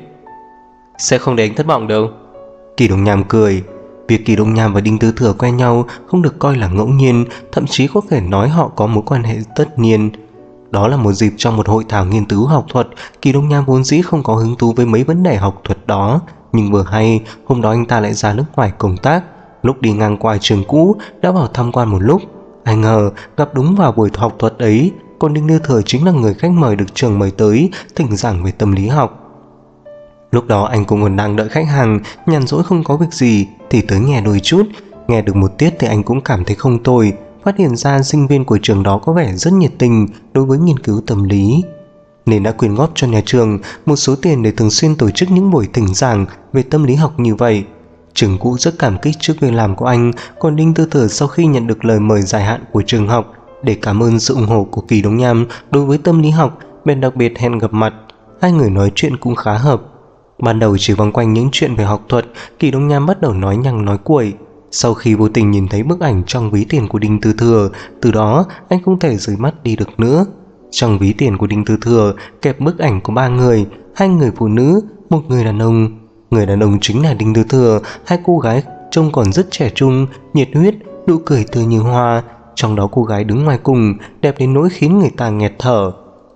B: Sẽ không để anh thất vọng đâu.
A: Kỳ Đông Nham cười. Việc Kỳ Đông Nham và Đinh Tư Thừa quen nhau không được coi là ngẫu nhiên, thậm chí có thể nói họ có mối quan hệ tất nhiên. Đó là một dịp trong một hội thảo nghiên cứu học thuật. Kỳ Đông Nham vốn dĩ không có hứng thú với mấy vấn đề học thuật đó, nhưng vừa hay hôm đó anh ta lại ra nước ngoài công tác. Lúc đi ngang qua trường cũ đã vào tham quan một lúc, ai ngờ gặp đúng vào buổi học thuật ấy, còn Đinh Tư Thừa chính là người khách mời được trường mời tới thỉnh giảng về tâm lý học. Lúc đó anh cũng còn đang đợi khách hàng, nhàn rỗi không có việc gì thì tới nghe đôi chút. Nghe được một tiết thì anh cũng cảm thấy không tồi, phát hiện ra sinh viên của trường đó có vẻ rất nhiệt tình đối với nghiên cứu tâm lý, nên đã quyên góp cho nhà trường một số tiền để thường xuyên tổ chức những buổi thỉnh giảng về tâm lý học như vậy. Trường cũ rất cảm kích trước việc làm của anh, còn Đinh Tư Thừa sau khi nhận được lời mời dài hạn của trường học để cảm ơn sự ủng hộ của Kỳ Đông Nham đối với tâm lý học, bèn đặc biệt hẹn gặp mặt. Hai người nói chuyện cũng khá hợp. Ban đầu chỉ vòng quanh những chuyện về học thuật, Kỳ Đông Nham bắt đầu nói nhăng nói cuội. Sau khi vô tình nhìn thấy bức ảnh trong ví tiền của Đinh Tư Thừa, từ đó anh không thể rời mắt đi được nữa. Trong ví tiền của Đinh Tư Thừa kẹp bức ảnh của 3 người, 2 người phụ nữ, 1 người đàn ông. Người đàn ông chính là Đinh Tư Thừa, 2 cô gái trông còn rất trẻ trung, nhiệt huyết, nụ cười tươi như hoa. Trong đó cô gái đứng ngoài cùng đẹp đến nỗi khiến người ta nghẹt thở.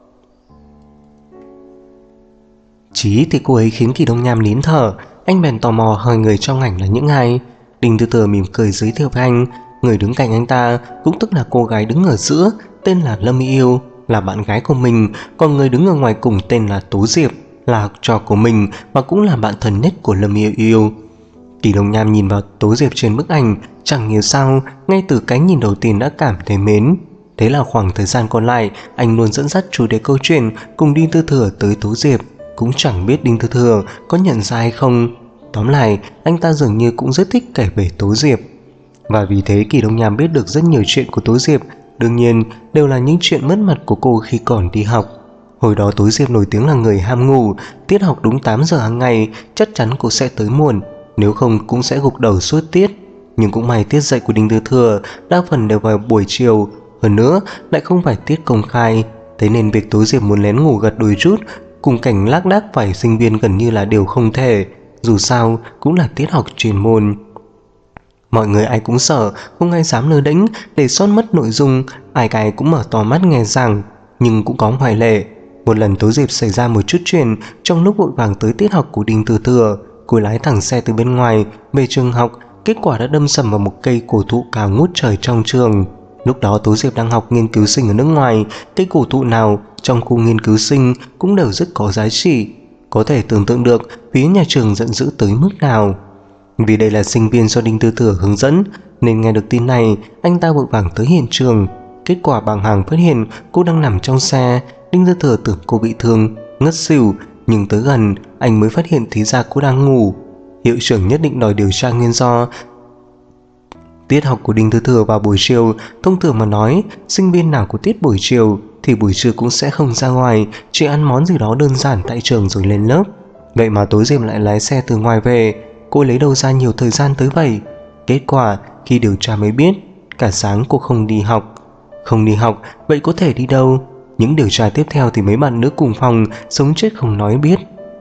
A: Chí thì cô ấy khiến Kỳ Đông Nham nín thở. Anh bèn tò mò hỏi người trong ảnh là những ai. Đinh Tư Thừa mỉm cười giới thiệu với anh. Người đứng cạnh anh ta cũng tức là cô gái đứng ở giữa, tên là Lâm Y Yêu, là bạn gái của mình. Còn người đứng ở ngoài cùng tên là Tố Diệp, là học trò của mình và cũng là bạn thân nhất của Lâm Y Yêu. Kỳ Đông Nham nhìn vào Tố Diệp trên bức ảnh, chẳng hiểu sao ngay từ cái nhìn đầu tiên đã cảm thấy mến. Thế là khoảng thời gian còn lại, anh luôn dẫn dắt chủ đề câu chuyện cùng Đinh Tư Thừa tới Tố Diệp. Cũng chẳng biết Đinh Tư Thừa có nhận ra hay không. Tóm lại, anh ta dường như cũng rất thích kể về Tố Diệp. Và vì thế Kỳ Đông Nham biết được rất nhiều chuyện của Tố Diệp. Đương nhiên đều là những chuyện mất mặt của cô khi còn đi học. Hồi đó Tố Diệp nổi tiếng là người ham ngủ. Tiết học đúng 8 giờ hàng ngày, chắc chắn cô sẽ tới muộn, nếu không cũng sẽ gục đầu suốt tiết. Nhưng cũng may tiết dạy của Đinh Tư Thừa đa phần đều vào buổi chiều, hơn nữa lại không phải tiết công khai. Thế nên việc Tố Diệp muốn lén ngủ gật đôi chút cùng cảnh lác đác vài sinh viên gần như là điều không thể. Dù sao cũng là tiết học chuyên môn. Mọi người ai cũng sợ, không ai dám lơ đễnh để sót mất nội dung. Ai cũng mở to mắt nghe giảng. Nhưng cũng có ngoại lệ. Một lần Tố Diệp xảy ra một chút chuyện. Trong lúc vội vàng tới tiết học của Đinh Tư Thừa, cô lái thẳng xe từ bên ngoài về trường học kết quả đã đâm sầm vào một cây cổ thụ cao ngút trời trong trường. Lúc đó Tố Diệp đang học nghiên cứu sinh ở nước ngoài, cây cổ thụ nào trong khu nghiên cứu sinh cũng đều rất có giá trị. Có thể tưởng tượng được phía nhà trường giận dữ tới mức nào. Vì đây là sinh viên do Đinh Tư Thừa hướng dẫn, nên nghe được tin này, anh ta vội vàng tới hiện trường. Kết quả bàng hoàng phát hiện cô đang nằm trong xe. Đinh Tư Thừa tưởng cô bị thương, ngất xỉu, nhưng tới gần anh mới phát hiện thì ra cô đang ngủ. Hiệu trưởng nhất định đòi điều tra nguyên do. Tiết học của Đinh Tư Thừa vào buổi chiều, thông thường mà nói, sinh viên nào có tiết buổi chiều thì buổi trưa cũng sẽ không ra ngoài, chỉ ăn món gì đó đơn giản tại trường rồi lên lớp. Vậy mà Tố Diệp lại lái xe từ ngoài về, cô lấy đâu ra nhiều thời gian tới vậy? Kết quả khi điều tra mới biết, cả sáng cô không đi học. Không đi học, vậy có thể đi đâu? Những điều tra tiếp theo thì mấy bạn nữ cùng phòng sống chết không nói biết.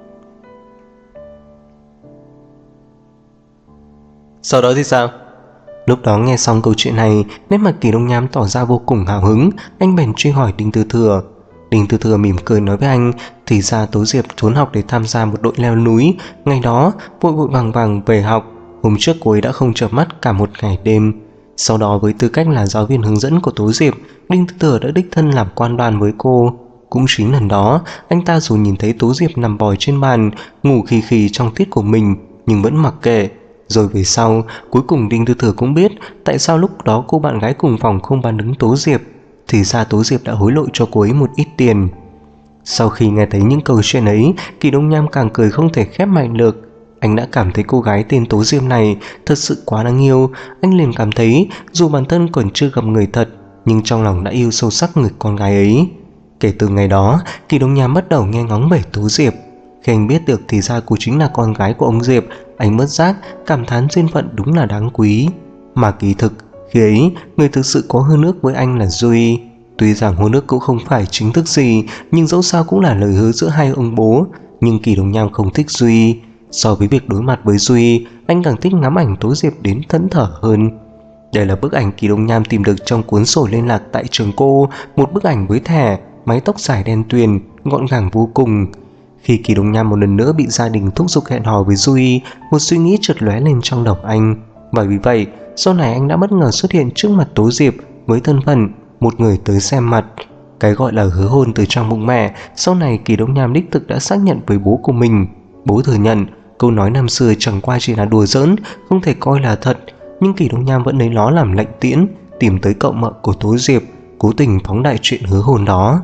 B: Sau đó thì sao?
A: Lúc đó nghe xong câu chuyện này, nét mặt Kỳ Đông Nham tỏ ra vô cùng hào hứng. Anh bèn truy hỏi Đinh Tư Thừa. Đinh Tư Thừa mỉm cười nói với anh, thì ra Tố Diệp trốn học để tham gia một đội leo núi. Ngày đó vội vội vàng vàng về học. Hôm trước cô ấy đã không chợp mắt cả một ngày đêm. Sau đó với tư cách là giáo viên hướng dẫn của Tố Diệp, Đinh Tư Thừa đã đích thân làm quan đoàn với cô. Cũng chính lần đó, anh ta dù nhìn thấy Tố Diệp nằm bòi trên bàn, ngủ khì khì trong tiết của mình, nhưng vẫn mặc kệ. Rồi về sau, cuối cùng Đinh Tư Thừa cũng biết tại sao lúc đó cô bạn gái cùng phòng không bán đứng Tố Diệp. Thì ra Tố Diệp đã hối lộ cho cô ấy một ít tiền. Sau khi nghe thấy những câu chuyện ấy, Kỳ Đông Nham càng cười không thể khép miệng được. Anh đã cảm thấy cô gái tên Tố Diệp này thật sự quá đáng yêu. Anh liền cảm thấy dù bản thân còn chưa gặp người thật, nhưng trong lòng đã yêu sâu sắc người con gái ấy. Kể từ ngày đó, Kỳ Đông Nham bắt đầu nghe ngóng về Tố Diệp. Khi anh biết được thì ra cô chính là con gái của ông Diệp, anh bất giác cảm thán duyên phận đúng là đáng quý. Mà kỳ thực, khi ấy, người thực sự có hôn ước với anh là Duy. Tuy rằng hôn ước cũng không phải chính thức gì, nhưng dẫu sao cũng là lời hứa giữa hai ông bố. Nhưng Kỳ Đông Nham không thích Duy. So với việc đối mặt với Duy, anh càng thích ngắm ảnh Tố Diệp đến thẫn thở hơn. Đây là bức ảnh Kỳ Đông Nham tìm được trong cuốn sổ liên lạc tại trường cô, một bức ảnh với thẻ, mái tóc dài đen tuyền, gọn gàng vô cùng. Khi Kỳ Đông Nham một lần nữa bị gia đình thúc giục hẹn hò với Duy, một suy nghĩ chợt lóe lên trong đầu anh. Và vì vậy, sau này anh đã bất ngờ xuất hiện trước mặt Tố Diệp với thân phận một người tới xem mặt. Cái gọi là hứa hôn từ trong bụng mẹ, sau này Kỳ Đông Nham đích thực đã xác nhận với bố của mình. Bố thừa nhận câu nói năm xưa chẳng qua chỉ là đùa giỡn, không thể coi là thật. Nhưng Kỳ Đông Nham vẫn lấy nó làm lệnh tiễn, tìm tới cậu mợ của Tố Diệp, cố tình phóng đại chuyện hứa hôn đó.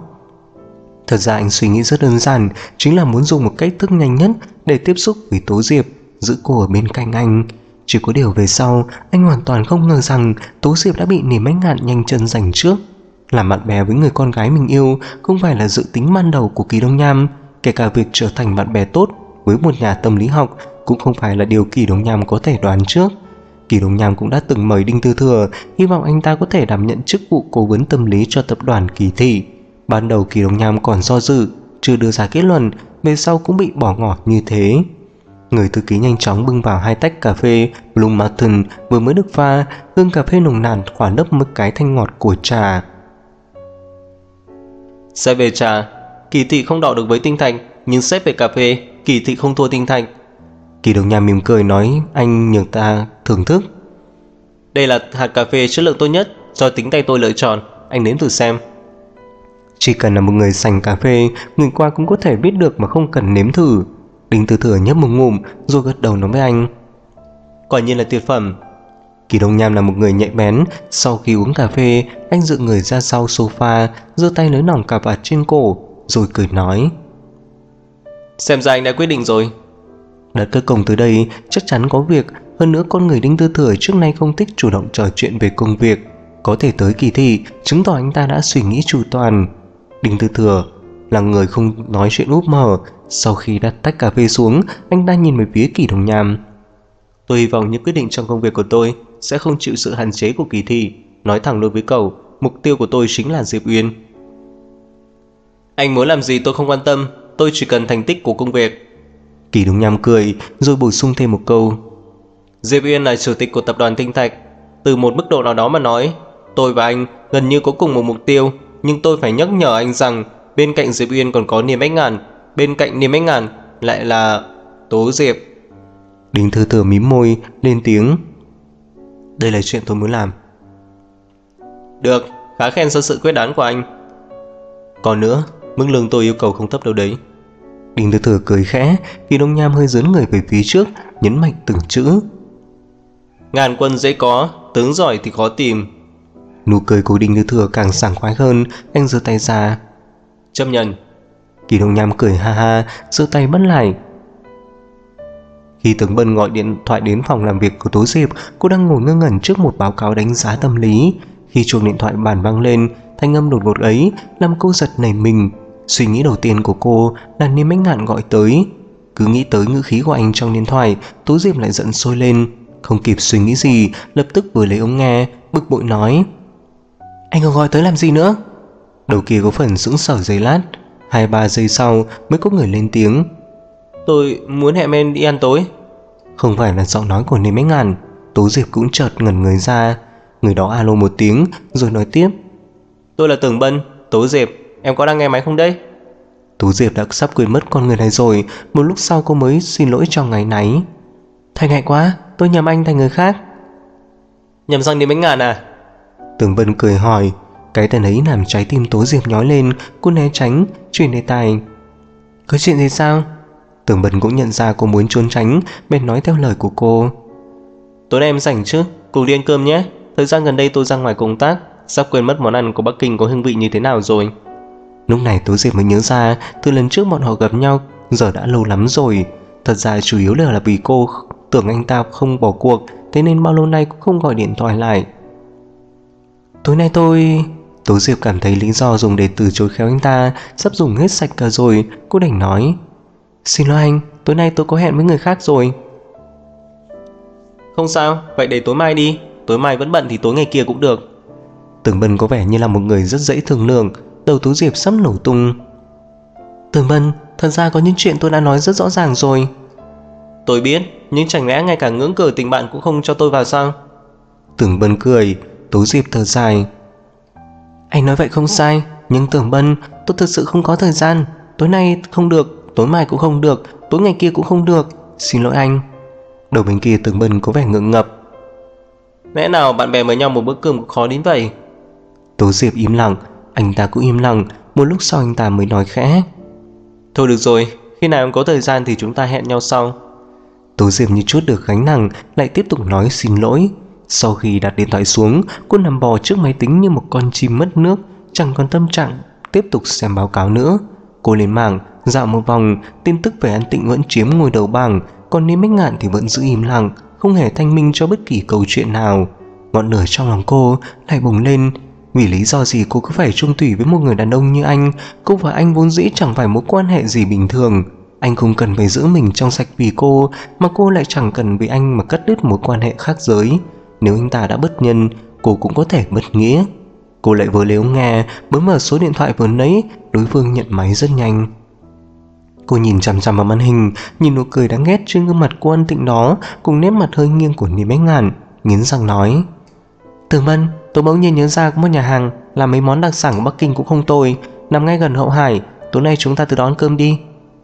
A: Thật ra anh suy nghĩ rất đơn giản, chính là muốn dùng một cách thức nhanh nhất để tiếp xúc với Tố Diệp, giữ cô ở bên cạnh anh. Chỉ có điều về sau, anh hoàn toàn không ngờ rằng Tố Diệp đã bị Niềm Ánh Ngạn nhanh chân giành trước. Làm bạn bè với người con gái mình yêu không phải là dự tính ban đầu của Kỳ Đông Nham, kể cả việc trở thành bạn bè tốt với một nhà tâm lý học cũng không phải là điều Kỳ Đông Nham có thể đoán trước. Kỳ Đông Nham cũng đã từng mời Đinh Tư Thừa, hy vọng anh ta có thể đảm nhận chức vụ cố vấn tâm lý cho tập đoàn Kỳ Thị. Ban đầu Kỳ Đông Nham còn do dự, chưa đưa ra kết luận, về sau cũng bị bỏ ngỏ như thế. Người thư ký nhanh chóng bưng vào 2 tách cà phê Blue Mountain vừa mới được pha, hương cà phê nồng nàn khỏa lấp mức cái thanh ngọt của trà.
B: Xét về trà, Kỳ Thị không đọ được với Tinh Thạch, nhưng xét về cà phê, Kỳ Thị không thua Tinh Thạch.
A: Kỳ Đông Nham mỉm cười nói, anh nhường ta thưởng thức.
B: Đây là hạt cà phê chất lượng tốt nhất do tính tay tôi lựa chọn, anh nếm thử xem.
A: Chỉ cần là một người sành cà phê, người qua cũng có thể biết được mà không cần nếm thử. Đinh Tư Thừa nhấp một ngụm rồi gật đầu nói với anh,
B: quả nhiên là tuyệt phẩm.
A: Kỳ Đông Nham là một người nhạy bén. Sau khi uống cà phê, anh dựa người ra sau sofa, giơ tay nới lỏng cà vạt trên cổ, rồi cười nói,
B: xem ra anh đã quyết định rồi.
A: Đã cơ công tới đây chắc chắn có việc. Hơn nữa con người Đinh Tư Thừa trước nay không thích chủ động trò chuyện về công việc. Có thể tới Kỳ Thị chứng tỏ anh ta đã suy nghĩ chu toàn. Đinh Tư Thừa là người không nói chuyện úp mở. Sau khi đặt tách cà phê xuống, anh ta nhìn về phía Kỳ Đông Nham.
B: Tôi hy vọng những quyết định trong công việc của tôi sẽ không chịu sự hạn chế của Kỳ Thị. Nói thẳng luôn với cậu, mục tiêu của tôi chính là Diệp Uyên. Anh muốn làm gì tôi không quan tâm, tôi chỉ cần thành tích của công việc.
A: Kỳ Đông Nham cười rồi bổ sung thêm một câu,
B: Diệp Uyên là chủ tịch của tập đoàn Tinh Thạch. Từ một mức độ nào đó mà nói, tôi và anh gần như có cùng một mục tiêu. Nhưng tôi phải nhắc nhở anh rằng bên cạnh Diệp Uyên còn có Niềm Ánh Ngạn, bên cạnh Niềm Ánh Ngạn lại là Tố Diệp.
A: Đinh Tư Thừa mím môi lên tiếng, Đây là chuyện tôi muốn làm.
B: Được, khá khen cho sự quyết đoán của anh.
A: Còn nữa, mức lương tôi yêu cầu không thấp đâu đấy. Đinh Tư Thừa cười khẽ, Kỳ Đông Nham hơi dướn người về phía trước, nhấn mạnh từng chữ.
B: Ngàn quân dễ có, tướng giỏi thì khó tìm.
A: Nụ cười của Đinh Tư Thừa càng sảng khoái hơn, anh giơ tay ra.
B: Chấp nhận.
A: Kỳ Đông Nham cười ha ha, giơ tay bắt lại. Khi Tướng Bân gọi điện thoại đến phòng làm việc của Tố Diệp, cô đang ngồi ngơ ngẩn trước một báo cáo đánh giá tâm lý. Khi chuông điện thoại bàn vang lên, thanh âm đột ngột ấy làm cô giật nảy mình. Suy nghĩ đầu tiên của cô là Niêm Bách Ngạn gọi tới. Cứ nghĩ tới ngữ khí của anh trong điện thoại, Tố Diệp lại giận sôi lên. Không kịp suy nghĩ gì, lập tức vừa lấy ống nghe, bực bội nói: Anh còn gọi tới làm gì nữa? Đầu kia có phần sững sờ giây lát, 2-3 giây sau mới có người lên tiếng:
B: Tôi muốn hẹn em đi ăn tối.
A: Không phải là giọng nói của Niêm Bách Ngạn. Tố Diệp cũng chợt ngẩn người ra. Người đó alo một tiếng rồi nói tiếp:
B: Tôi là Tưởng Bân, Tố Diệp, em có đang nghe máy không đấy?
A: Tố Diệp đã sắp quên mất con người này rồi. Một lúc sau cô mới xin lỗi cho ngày náy: Thay ngại quá, tôi nhầm anh thành người khác.
B: Nhầm sang Niêm Bách Ngạn à?
A: Tưởng Bân cười hỏi. Cái tên ấy làm trái tim Tố Diệp nhói lên. Cô né tránh, chuyển đề tài: Có chuyện gì sao? Tưởng Bân cũng nhận ra cô muốn trốn tránh, bèn nói theo lời của cô:
B: Tối nay em rảnh chứ, cùng đi ăn cơm nhé. Thời gian gần đây tôi ra ngoài công tác, sắp quên mất món ăn của Bắc Kinh có hương vị như thế nào rồi.
A: Lúc này Tố Diệp mới nhớ ra, từ lần trước bọn họ gặp nhau giờ đã lâu lắm rồi. Thật ra chủ yếu là vì cô tưởng anh ta không bỏ cuộc, thế nên bao lâu nay cũng không gọi điện thoại lại. Tối nay tôi... Tố Diệp cảm thấy lý do dùng để từ chối khéo anh ta sắp dùng hết sạch cả rồi. Cô đành nói: Xin lỗi anh, tối nay tôi có hẹn với người khác rồi.
B: Không sao, vậy để tối mai đi. Tối mai vẫn bận thì tối ngày kia cũng được.
A: Tưởng Bân có vẻ như là một người rất dễ thương lượng. Đầu Tố Diệp sắp nổ tung. Tưởng Bân, thật ra có những chuyện tôi đã nói rất rõ ràng rồi.
B: Tôi biết, nhưng chẳng lẽ ngay cả ngưỡng cửa tình bạn cũng không cho tôi vào sao?
A: Tưởng Bân cười. Tố Diệp thở dài: Anh nói vậy không sai, nhưng Tưởng Bân, tôi thật sự không có thời gian. Tối nay không được, tối mai cũng không được, tối ngày kia cũng không được. Xin lỗi anh. Đầu bên kia Tưởng Bân có vẻ ngượng ngập.
B: Lẽ nào bạn bè với nhau một bữa cơm cũng khó đến vậy?
A: Tố Diệp im lặng. Anh ta cũng im lặng. Một lúc sau anh ta mới nói khẽ:
B: Thôi được rồi, khi nào em có thời gian thì chúng ta hẹn nhau sau.
A: Tố Diệp như chút được gánh nặng, lại tiếp tục nói xin lỗi. Sau khi đặt điện thoại xuống, cô nằm bò trước máy tính như một con chim mất nước, chẳng còn tâm trạng tiếp tục xem báo cáo nữa. Cô lên mạng dạo một vòng, tin tức về An Tịnh vẫn chiếm ngôi đầu bảng, còn Niêm Bách Ngạn thì vẫn giữ im lặng, không hề thanh minh cho bất kỳ câu chuyện nào. Ngọn lửa trong lòng cô lại bùng lên. Vì lý do gì cô cứ phải chung thủy với một người đàn ông như anh? Cô và anh vốn dĩ chẳng phải mối quan hệ gì bình thường. Anh không cần phải giữ mình trong sạch vì cô, mà cô lại chẳng cần vì anh mà cắt đứt mối quan hệ khác giới. Nếu anh ta đã bất nhân, cô cũng có thể bất nghĩa. Cô lại vừa lấy ống nghe, bấm mở số điện thoại vừa nãy. Đối phương nhận máy rất nhanh. Cô nhìn chằm chằm vào màn hình, nhìn nụ cười đáng ghét trên gương mặt cô An Tịnh đó, cùng nét mặt hơi nghiêng của Niêm Bách Ngạn, nghiến răng nói: Tưởng Bân, tôi bỗng nhiên nhớ ra có một nhà hàng làm mấy món đặc sản của Bắc Kinh cũng không tồi, nằm ngay gần Hậu Hải. Tối nay chúng ta từ đó ăn cơm đi.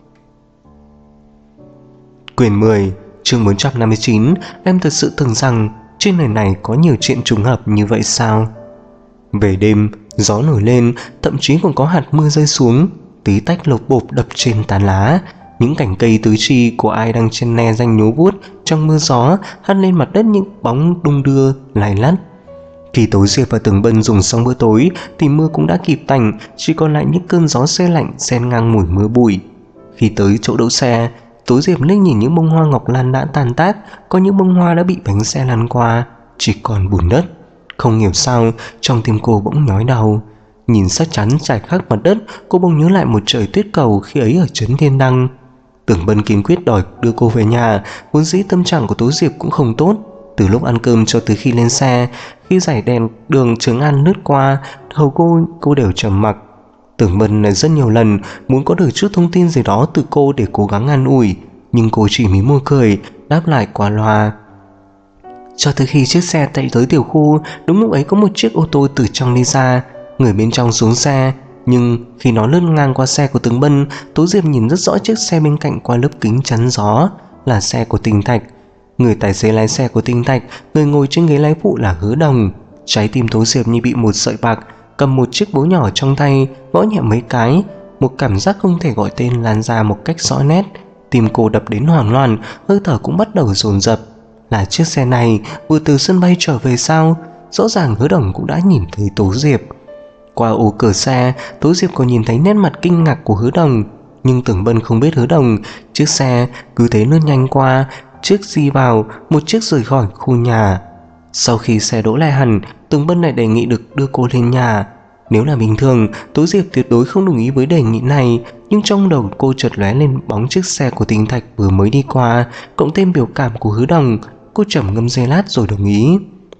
A: Quyển 10, chương 459. Em thật sự tưởng rằng trên đời này có nhiều chuyện trùng hợp như vậy sao? Về đêm, gió nổi lên, thậm chí còn có hạt mưa rơi xuống, tí tách lộc bộp đập trên tán lá. Những cành cây tứ chi của ai đang chen ne ranh nhố vuốt trong mưa gió, hắt lên mặt đất những bóng đung đưa lay lắt. Khi Tố Diệp và Tưởng Bân dùng xong bữa tối thì mưa cũng đã kịp tạnh, chỉ còn lại những cơn gió se lạnh xen ngang mùi mưa bụi. Khi tới chỗ đỗ xe, Tố Diệp liếc nhìn những bông hoa ngọc lan đã tàn tác, có những bông hoa đã bị bánh xe lăn qua, chỉ còn bùn đất. Không hiểu sao, trong tim cô bỗng nhói đau. Nhìn sắc chắn trải khắp mặt đất, cô bỗng nhớ lại một trời tuyết cầu khi ấy ở trấn Thiên Đăng. Tưởng Bân kiên quyết đòi đưa cô về nhà, vốn dĩ tâm trạng của Tố Diệp cũng không tốt. Từ lúc ăn cơm cho tới khi lên xe, khi dải đèn đường Trường An lướt qua, hầu cô đều trầm mặc. Tưởng Bân là rất nhiều lần muốn có được chút thông tin gì đó từ cô để cố gắng an ủi, nhưng cô chỉ mím môi cười, đáp lại qua loa. Cho tới khi chiếc xe chạy tới tiểu khu, đúng lúc ấy có một chiếc ô tô từ trong đi ra. Người bên trong xuống xe, nhưng khi nó lướt ngang qua xe của Tưởng Bân, Tố Diệp nhìn rất rõ chiếc xe bên cạnh qua lớp kính chắn gió, là xe của Tinh Thạch. Người tài xế lái xe của Tinh Thạch, người ngồi trên ghế lái phụ là Hứa Đồng. Trái tim Tố Diệp như bị một sợi bạc cầm một chiếc búa nhỏ trong tay gõ nhẹ mấy cái. Một cảm giác không thể gọi tên lan ra một cách rõ nét. Tim cô đập đến hoảng loạn, hơi thở cũng bắt đầu dồn dập. Là chiếc xe này vừa từ sân bay trở về sao? Rõ ràng Hứa Đồng cũng đã nhìn thấy Tố Diệp. Qua ô cửa xe, Tố Diệp còn nhìn thấy nét mặt kinh ngạc của Hứa Đồng. Nhưng Tưởng Bân không biết Hứa Đồng. Chiếc xe cứ thế lướt nhanh qua, chiếc di vào, một chiếc rời khỏi khu nhà. Sau khi xe đỗ lại hẳn, Tưởng Bân lại đề nghị được đưa cô lên nhà. Nếu là bình thường, Tố Diệp tuyệt đối không đồng ý với đề nghị này, nhưng trong đầu cô chợt lóe lên bóng chiếc xe của Tinh Thạch vừa mới đi qua, cộng thêm biểu cảm của Hứa Đồng. Cô trầm ngâm giây lát rồi đồng ý.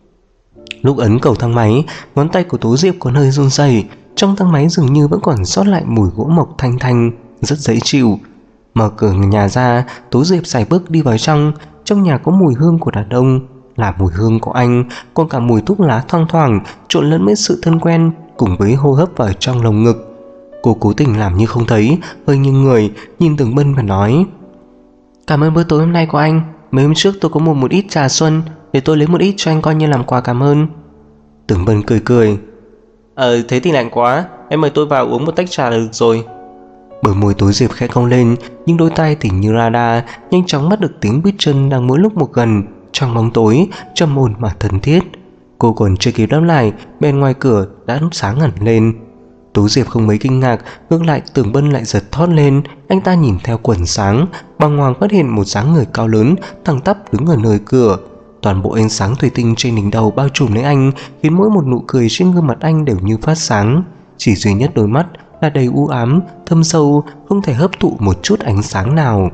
A: Lúc ấn cầu thang máy, ngón tay của Tố Diệp còn hơi run rẩy. Trong thang máy dường như vẫn còn sót lại mùi gỗ mộc thanh thanh, rất dễ chịu. Mở cửa nhà ra, Tố Diệp sải bước đi vào trong. Trong nhà có mùi hương của đàn ông, là mùi hương của anh, còn cả mùi thuốc lá thoang thoảng trộn lẫn với sự thân quen cùng với hô hấp vào trong lồng ngực. Cô cố tình làm như không thấy, hơi nghiêng người nhìn Tưởng Bân và nói: "Cảm ơn bữa tối hôm nay của anh. Mấy hôm trước tôi có mua một ít trà xuân, để tôi lấy một ít cho anh coi như làm quà cảm ơn." Tưởng Bân cười cười:
B: Thế thì lạnh quá, em mời tôi vào uống một tách trà là được rồi."
A: Bờ môi Tố Diệp khẽ cong lên, nhưng đôi tai thì như radar nhanh chóng bắt được tiếng bước chân đang mỗi lúc một gần trong bóng tối, trầm ổn mà thân thiết. Cô còn chưa kịp đáp lại, bên ngoài cửa đã sáng hẳn lên. Tố Diệp không mấy kinh ngạc, ngược lại Tưởng Bân lại giật thót lên. Anh ta nhìn theo quần sáng, bàng hoàng phát hiện một dáng người cao lớn thẳng tắp đứng ở nơi cửa. Toàn bộ ánh sáng thủy tinh trên đỉnh đầu bao trùm lấy anh, khiến mỗi một nụ cười trên gương mặt anh đều như phát sáng. Chỉ duy nhất đôi mắt là đầy u ám, thâm sâu, không thể hấp thụ một chút ánh sáng nào.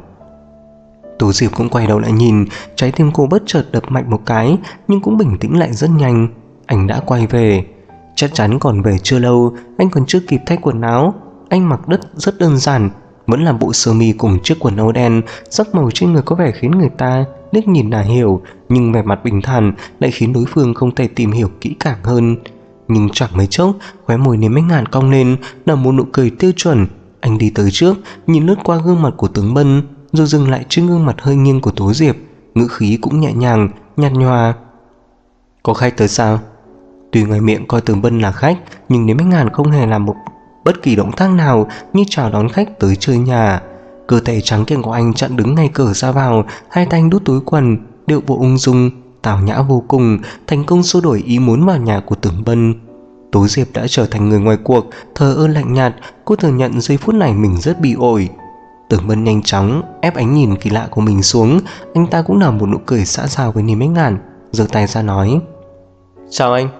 A: Tố Diệp cũng quay đầu lại nhìn, trái tim cô bất chợt đập mạnh một cái, nhưng cũng bình tĩnh lại rất nhanh. Anh đã quay về. Chắc chắn còn về chưa lâu, anh còn chưa kịp thay quần áo. Anh mặc rất đơn giản, vẫn là bộ sơ mi cùng chiếc quần áo đen, sắc màu trên người có vẻ khiến người ta liếc nhìn là hiểu, nhưng vẻ mặt bình thản lại khiến đối phương không thể tìm hiểu kỹ càng hơn. Nhưng chẳng mấy chốc, khóe môi Niềm Ánh Ngàn cong lên, là một nụ cười tiêu chuẩn. Anh đi tới trước, nhìn lướt qua gương mặt của Tướng Bân, rồi dừng lại trên gương mặt hơi nghiêng của Tố Diệp, ngữ khí cũng nhẹ nhàng, nhạt nhòa: "Có khách tới sao?" Tuy ngoài miệng coi Tướng Bân là khách, nhưng Niềm Ánh Ngàn không hề làm một bất kỳ động tác nào như chào đón khách tới chơi nhà. Cơ thể trắng kiện của anh chặn đứng ngay cửa ra vào, hai tay anh đút túi quần, điệu bộ ung dung, tào nhã vô cùng, thành công xua đổi ý muốn vào nhà của Tưởng Bân. Tố Diệp đã trở thành người ngoài cuộc, thờ ơ lạnh nhạt. Cô thừa nhận giây phút này mình rất bị ổi. Tưởng Bân nhanh chóng ép ánh nhìn kỳ lạ của mình xuống. Anh ta cũng nở một nụ cười xã giao với Niềm Ánh Ngàn, giơ tay ra nói:
B: "Chào anh."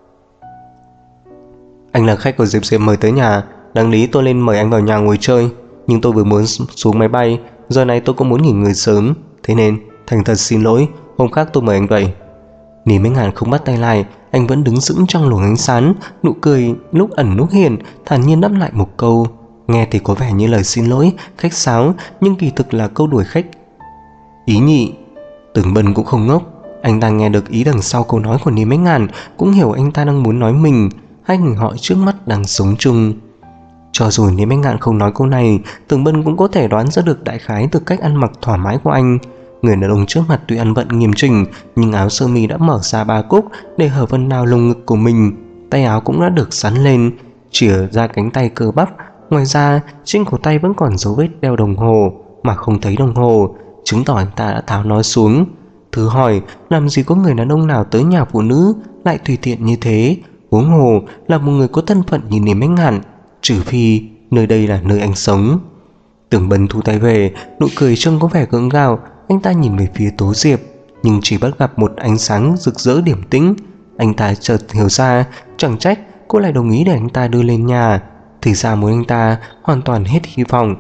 A: "Anh là khách của Diệp Diệp mời tới nhà. Đáng lý tôi lên mời anh vào nhà ngồi chơi, nhưng tôi vừa muốn xuống máy bay, giờ này tôi cũng muốn nghỉ ngơi sớm, thế nên thành thật xin lỗi, hôm khác tôi mời anh vậy." Niềm Ánh Ngàn không bắt tay lại, anh vẫn đứng sững trong luồng ánh sáng, nụ cười lúc ẩn lúc hiện, thản nhiên đáp lại một câu, nghe thì có vẻ như lời xin lỗi, khách sáo, nhưng kỳ thực là câu đuổi khách ý nhị. Tưởng Bân cũng không ngốc, anh ta nghe được ý đằng sau câu nói của Niềm Ánh Ngàn, cũng hiểu anh ta đang muốn nói mình. Hai người họ trước mắt đang sống chung. Cho dù Niềm Ánh Ngàn không nói câu này, Tưởng Bân cũng có thể đoán ra được đại khái từ cách ăn mặc thoải mái của anh. Người đàn ông trước mặt tuy ăn vận nghiêm chỉnh, nhưng áo sơ mi đã mở ra 3 cúc để hở phần nào lồng ngực của mình. Tay áo cũng đã được xắn lên, chìa ra cánh tay cơ bắp. Ngoài ra, trên cổ tay vẫn còn dấu vết đeo đồng hồ, mà không thấy đồng hồ, chứng tỏ anh ta đã tháo nó xuống. Thử hỏi, làm gì có người đàn ông nào tới nhà phụ nữ lại tùy tiện như thế, huống hồ là một người có thân phận như Niềm Ánh Ngàn, trừ phi nơi đây là nơi anh sống. Tưởng Bân thu tay về, nụ cười trông có vẻ gượng gạo. Anh ta nhìn về phía Tố Diệp, nhưng chỉ bắt gặp một ánh sáng rực rỡ điềm tĩnh. Anh ta chợt hiểu ra, chẳng trách cô lại đồng ý để anh ta đưa lên nhà. Thì ra muốn anh ta hoàn toàn hết hy vọng.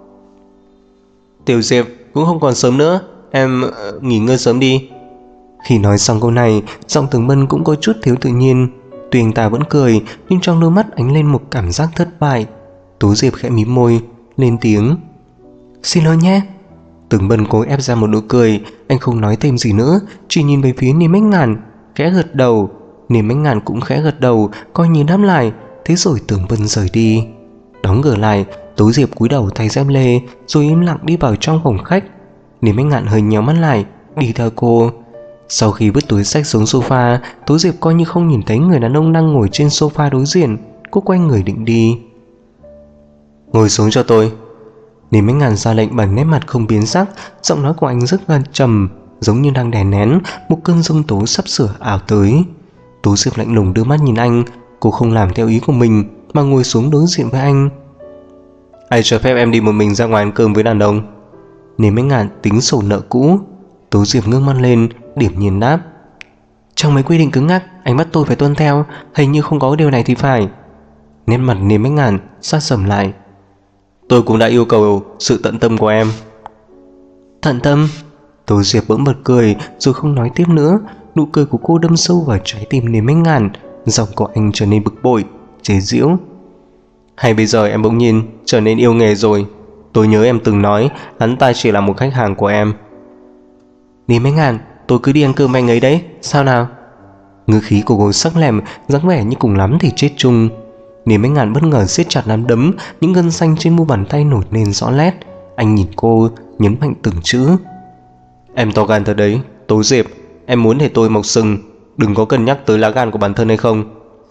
B: "Tiểu Diệp, cũng không còn sớm nữa, em nghỉ ngơi sớm đi."
A: Khi nói xong câu này, giọng Tưởng Bân cũng có chút thiếu tự nhiên. Tuy anh ta vẫn cười, nhưng trong đôi mắt ánh lên một cảm giác thất bại. Tố Diệp khẽ mím môi, lên tiếng: "Xin lỗi nhé." Tưởng Bân cố ép ra một nụ cười. Anh không nói thêm gì nữa, chỉ nhìn về phía Niềm Ánh Ngàn, khẽ gật đầu. Niềm Ánh Ngàn cũng khẽ gật đầu, coi như đáp lại. Thế rồi Tưởng Bân rời đi. Đóng cửa lại, Tố Diệp cúi đầu thay dép lê, rồi im lặng đi vào trong phòng khách. Niềm Ánh Ngàn hơi nhéo mắt lại, đi theo cô. Sau khi vứt túi xách xuống sofa, Tố Diệp coi như không nhìn thấy người đàn ông đang ngồi trên sofa đối diện. Cô quay người định đi. Ngồi xuống cho tôi. Lý Minh Ngạn ra lệnh bằng nét mặt không biến sắc. Giọng nói của anh rất trầm, giống như đang đè nén một cơn giông tố sắp sửa ảo tới. Tố Diệp lạnh lùng đưa mắt nhìn anh. Cô không làm theo ý của mình mà ngồi xuống đối diện với anh. Ai cho phép em đi một mình ra ngoài ăn cơm với đàn ông? Lý Minh Ngạn tính sổ nợ cũ. Tố Diệp ngước mắt lên, điểm nhiên đáp. Trong mấy quy định cứng ngắc, anh bắt tôi phải tuân theo. Hình như không có điều này thì phải. Nét mặt Lý Minh Ngạn sát sầm lại. Tôi cũng đã yêu cầu sự tận tâm của em. Tận tâm? Tố Diệp bỗng bật cười rồi không nói tiếp nữa. Nụ cười của cô đâm sâu vào trái tim Lý Minh Ngạn. Giọng của anh trở nên bực bội, chế giễu. Hay bây giờ em bỗng nhiên trở nên yêu nghề rồi? Tôi nhớ em từng nói hắn ta chỉ là một khách hàng của em. Lý Minh Ngạn, tôi cứ đi ăn cơm anh ấy đấy, sao nào? Ngữ khí của cô sắc lẹm, dáng vẻ như cùng lắm thì chết chung. Lý Minh Ngạn bất ngờ siết chặt nắm đấm, những gân xanh trên mu bàn tay nổi lên rõ nét. Anh nhìn cô, nhấn mạnh từng chữ. Em to gan thật đấy, Tố Diệp. Em muốn để tôi mọc sừng, đừng có cân nhắc tới lá gan của bản thân hay không.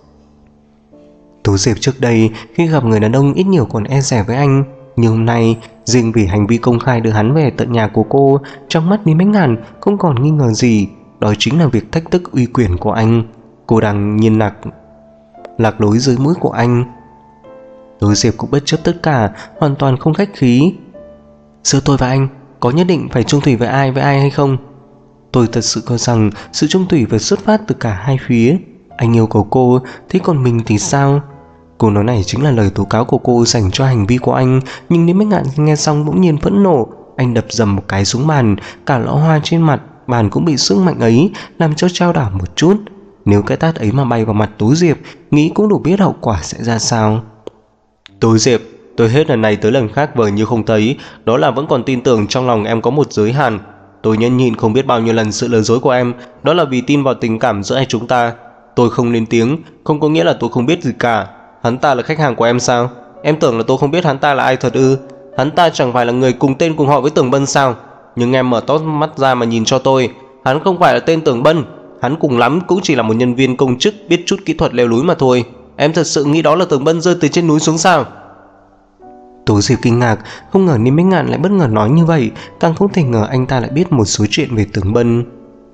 A: Tố Diệp trước đây khi gặp người đàn ông ít nhiều còn e dè với anh, nhưng hôm nay riêng vì hành vi công khai đưa hắn về tận nhà của cô, trong mắt Lý Minh Ngạn không còn nghi ngờ gì. Đó chính là việc thách thức uy quyền của anh. Cô đang nhiên lạc lối dưới mũi của anh. Tố Diệp cũng bất chấp tất cả, hoàn toàn không khách khí. Giữa tôi và anh có nhất định phải chung thủy với ai hay không? Tôi thật sự coi rằng sự chung thủy phải xuất phát từ cả hai phía. Anh yêu cầu cô, thế còn mình thì sao? Câu nói này chính là lời tố cáo của cô dành cho hành vi của anh. Nhưng Lý Minh Ngạn nghe xong bỗng nhiên phẫn nộ. Anh đập dầm một cái xuống bàn, cả lọ hoa trên mặt bàn cũng bị sức mạnh ấy làm cho trao đảo một chút. Nếu cái tát ấy mà bay vào mặt Tố Diệp, nghĩ cũng đủ biết hậu quả sẽ ra sao. Tố Diệp, tôi hết lần này tới lần khác vờ như không thấy, đó là vẫn còn tin tưởng trong lòng em có một giới hạn. Tôi nhẫn nhịn không biết bao nhiêu lần sự lừa dối của em, đó là vì tin vào tình cảm giữa hai chúng ta. Tôi không lên tiếng, không có nghĩa là tôi không biết gì cả. Hắn ta là khách hàng của em sao? Em tưởng là tôi không biết hắn ta là ai thật ư? Hắn ta chẳng phải là người cùng tên cùng họ với Tưởng Bân sao? Nhưng em mở to mắt ra mà nhìn cho tôi, hắn không phải là tên Tưởng Bân. Hắn cùng lắm cũng chỉ là một nhân viên công chức biết chút kỹ thuật leo núi mà thôi. Em thật sự nghĩ đó là Tưởng Bân rơi từ trên núi xuống sao? Tố Diệp kinh ngạc, không ngờ Lý Minh Ngạn lại bất ngờ nói như vậy, càng không thể ngờ anh ta lại biết một số chuyện về Tưởng Bân.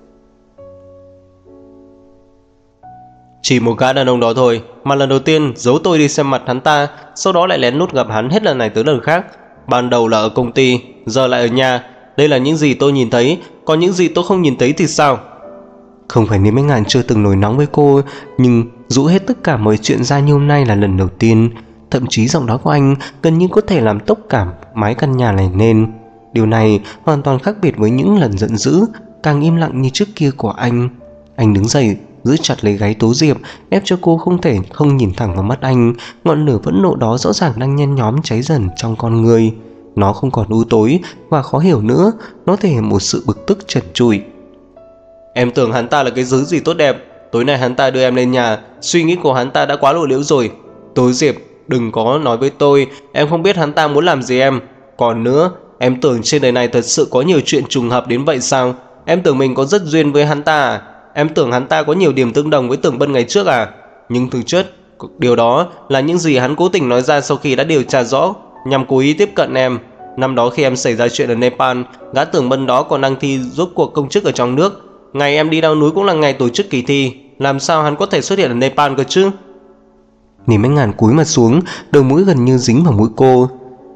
A: Chỉ một gã đàn ông đó thôi mà lần đầu tiên giấu tôi đi xem mặt hắn ta, sau đó lại lén lút gặp hắn hết lần này tới lần khác. Ban đầu là ở công ty, giờ lại ở nhà. Đây là những gì tôi nhìn thấy, còn những gì tôi không nhìn thấy thì sao? Không phải Lý Minh Ngạn chưa từng nổi nóng với cô, nhưng rũ hết tất cả mọi chuyện ra như hôm nay là lần đầu tiên. Thậm chí giọng nói của anh gần như có thể làm tốc cả mái căn nhà này lên. Điều này hoàn toàn khác biệt với những lần giận dữ, càng im lặng như trước kia của anh. Anh đứng dậy, giữ chặt lấy gáy Tố Diệp, ép cho cô không thể không nhìn thẳng vào mắt anh. Ngọn lửa phẫn nộ đó rõ ràng đang nhen nhóm cháy dần trong con người. Nó không còn u tối và khó hiểu nữa, nó thể hiện một sự bực tức trần trụi. Em tưởng hắn ta là cái dứ gì tốt đẹp. Tối nay hắn ta đưa em lên nhà, suy nghĩ của hắn ta đã quá lộ liễu rồi. Tố Diệp, đừng có nói với tôi em không biết hắn ta muốn làm gì em. Còn nữa, em tưởng trên đời này thật sự có nhiều chuyện trùng hợp đến vậy sao? Em tưởng mình có rất duyên với hắn ta à? Em tưởng hắn ta có nhiều điểm tương đồng với Tưởng Bân ngày trước à? Nhưng thực chất, điều đó là những gì hắn cố tình nói ra sau khi đã điều tra rõ, nhằm cố ý tiếp cận em. Năm đó khi em xảy ra chuyện ở Nepal, gã Tưởng Bân đó còn đang thi rút cuộc công chức ở trong nước. Ngày em đi leo núi cũng là ngày tổ chức kỳ thi. Làm sao hắn có thể xuất hiện ở Nepal cơ chứ? Lý Minh Ngạn cúi mặt xuống, đầu mũi gần như dính vào mũi cô.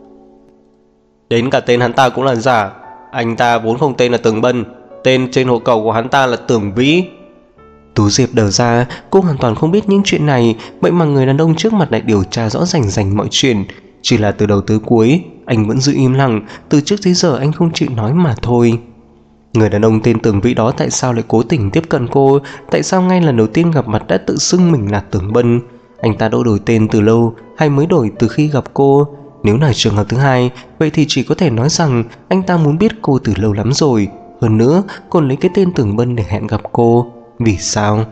A: Đến cả tên hắn ta cũng là giả. Anh ta vốn không tên là Tưởng Bân, tên trên hộ khẩu của hắn ta là Tưởng Vĩ. Tú Diệp đờ ra, cô hoàn toàn không biết những chuyện này, vậy mà người đàn ông trước mặt lại điều tra rõ rành mọi chuyện. Chỉ là từ đầu tới cuối, anh vẫn giữ im lặng, từ trước tới giờ anh không chịu nói mà thôi. Người đàn ông tên Tưởng Vĩ đó tại sao lại cố tình tiếp cận cô? Tại sao ngay lần đầu tiên gặp mặt đã tự xưng mình là Tưởng Bân? Anh ta đã đổi tên từ lâu hay mới đổi từ khi gặp cô? Nếu là trường hợp thứ hai, vậy thì chỉ có thể nói rằng anh ta muốn biết cô từ lâu lắm rồi. Hơn nữa, còn lấy cái tên Tưởng Bân để hẹn gặp cô. Vì sao?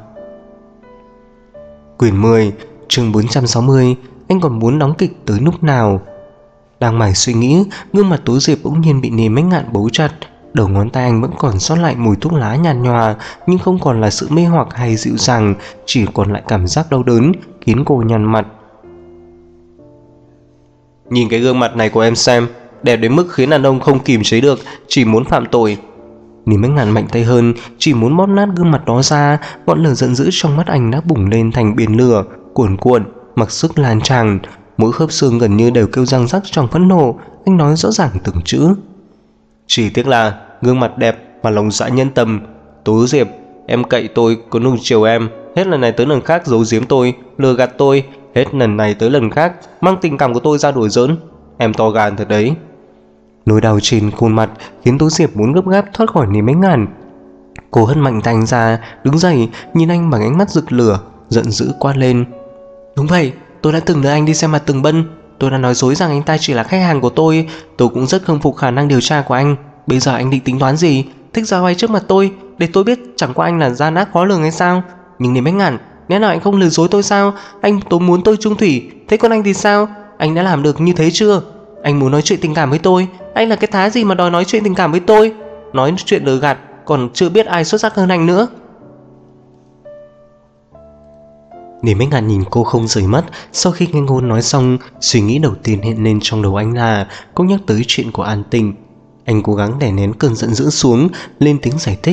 A: Quyển 10, chương 460. Anh còn muốn đóng kịch tới lúc nào? Đang mải suy nghĩ, gương mặt Tố Diệp bỗng nhiên bị Lý Minh Ngạn bấu chặt. Đầu ngón tay anh vẫn còn sót lại mùi thuốc lá nhàn nhòa, nhưng không còn là sự mê hoặc hay dịu dàng, chỉ còn lại cảm giác đau đớn, khiến cô nhăn mặt.
B: Nhìn cái gương mặt này của em xem, đẹp đến mức khiến đàn ông không kìm chế được, chỉ muốn phạm tội.
A: Nìm Ánh Ngạn mạnh tay hơn, chỉ muốn bóp nát gương mặt đó ra. Ngọn lửa giận dữ trong mắt anh đã bùng lên thành biển lửa, cuồn cuộn, mặc sức lan tràn. Mỗi khớp xương gần như đều kêu răng rắc trong phẫn nộ. Anh nói rõ ràng từng chữ.
B: Chỉ tiếc là gương mặt đẹp mà lòng dạ nhân tâm. Tố Diệp, em cậy tôi có nuông chiều em, hết lần này tới lần khác giấu giếm tôi, lừa gạt tôi, hết lần này tới lần khác mang tình cảm của tôi ra đùa giỡn. Em to gan thật đấy.
A: Nỗi đau trên khuôn mặt khiến Tố Diệp muốn gấp gáp thoát khỏi Nìm Ánh Ngạn. Cô hất mạnh tay anh ra, đứng dậy, nhìn anh bằng ánh mắt rực lửa, giận dữ quát lên. Đúng vậy, tôi đã từng đưa anh đi xem mặt Tường Bân. Tôi đã nói dối rằng anh ta chỉ là khách hàng của tôi cũng rất khâm phục khả năng điều tra của anh. Bây giờ anh định tính toán gì? Thích ra oai trước mặt tôi để tôi biết chẳng qua anh là gian ác khó lường hay sao? Nhưng Nìm Ánh Ngạn, lẽ nào anh không lừa dối tôi sao? Anh muốn tôi chung thủy, thế còn anh thì sao? Anh đã làm được như thế chưa? Anh muốn nói chuyện tình cảm với tôi, anh là cái thá gì mà đòi nói chuyện tình cảm với tôi? Nói chuyện lừa gạt còn chưa biết ai xuất sắc hơn anh nữa. Nìm Ánh Ngạn nhìn cô không rời mắt. Sau khi nghe ngôn nói xong, suy nghĩ đầu tiên hiện lên trong đầu anh là cô nhắc tới chuyện của An Tình. Anh cố gắng đè nén cơn giận dữ xuống, lên tiếng giải thích.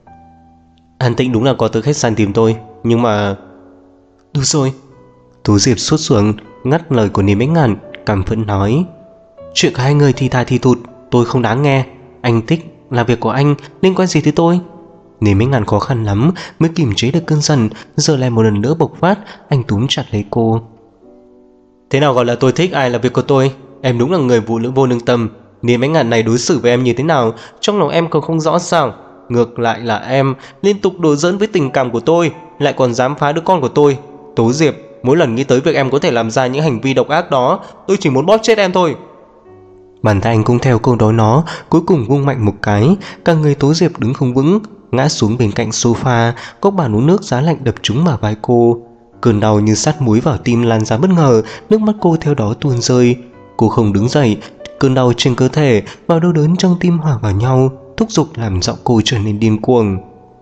B: An Tĩnh đúng là có tới khách sạn tìm tôi, nhưng mà...
A: Đủ rồi. Tú Diệp sốt ruột ngắt lời của Nìm Ánh Ngạn, căm phẫn nói. Chuyện của hai người thì thà thì thụt, tôi không đáng nghe. Anh thích là việc của anh, liên quan gì tới tôi? Nìm Ánh Ngạn khó khăn lắm mới kiềm chế được cơn giận, giờ lại một lần nữa bộc phát. Anh túm chặt lấy cô.
B: Thế nào gọi là tôi thích, ai là việc của tôi? Em đúng là người phụ nữ vô lương tâm. Nìm Ánh Ngạn này đối xử với em như thế nào, trong lòng em còn không rõ sao? Ngược lại là em liên tục đùa giỡn với tình cảm của tôi, lại còn dám phá đứa con của tôi. Tố Diệp, mỗi lần nghĩ tới việc em có thể làm ra những hành vi độc ác đó, tôi chỉ muốn bóp chết em thôi.
A: Bàn tay anh cũng theo câu nói nó, cuối cùng vung mạnh một cái. Cả người Tố Diệp đứng không vững, ngã xuống bên cạnh sofa. Cốc bàn uống nước giá lạnh đập trúng vào vai cô. Cơn đau như sắt muối vào tim lan ra bất ngờ, nước mắt cô theo đó tuôn rơi. Cô không đứng dậy, cơn đau trên cơ thể và đau đớn trong tim hòa vào nhau, thúc giục làm giọng cô trở nên điên cuồng.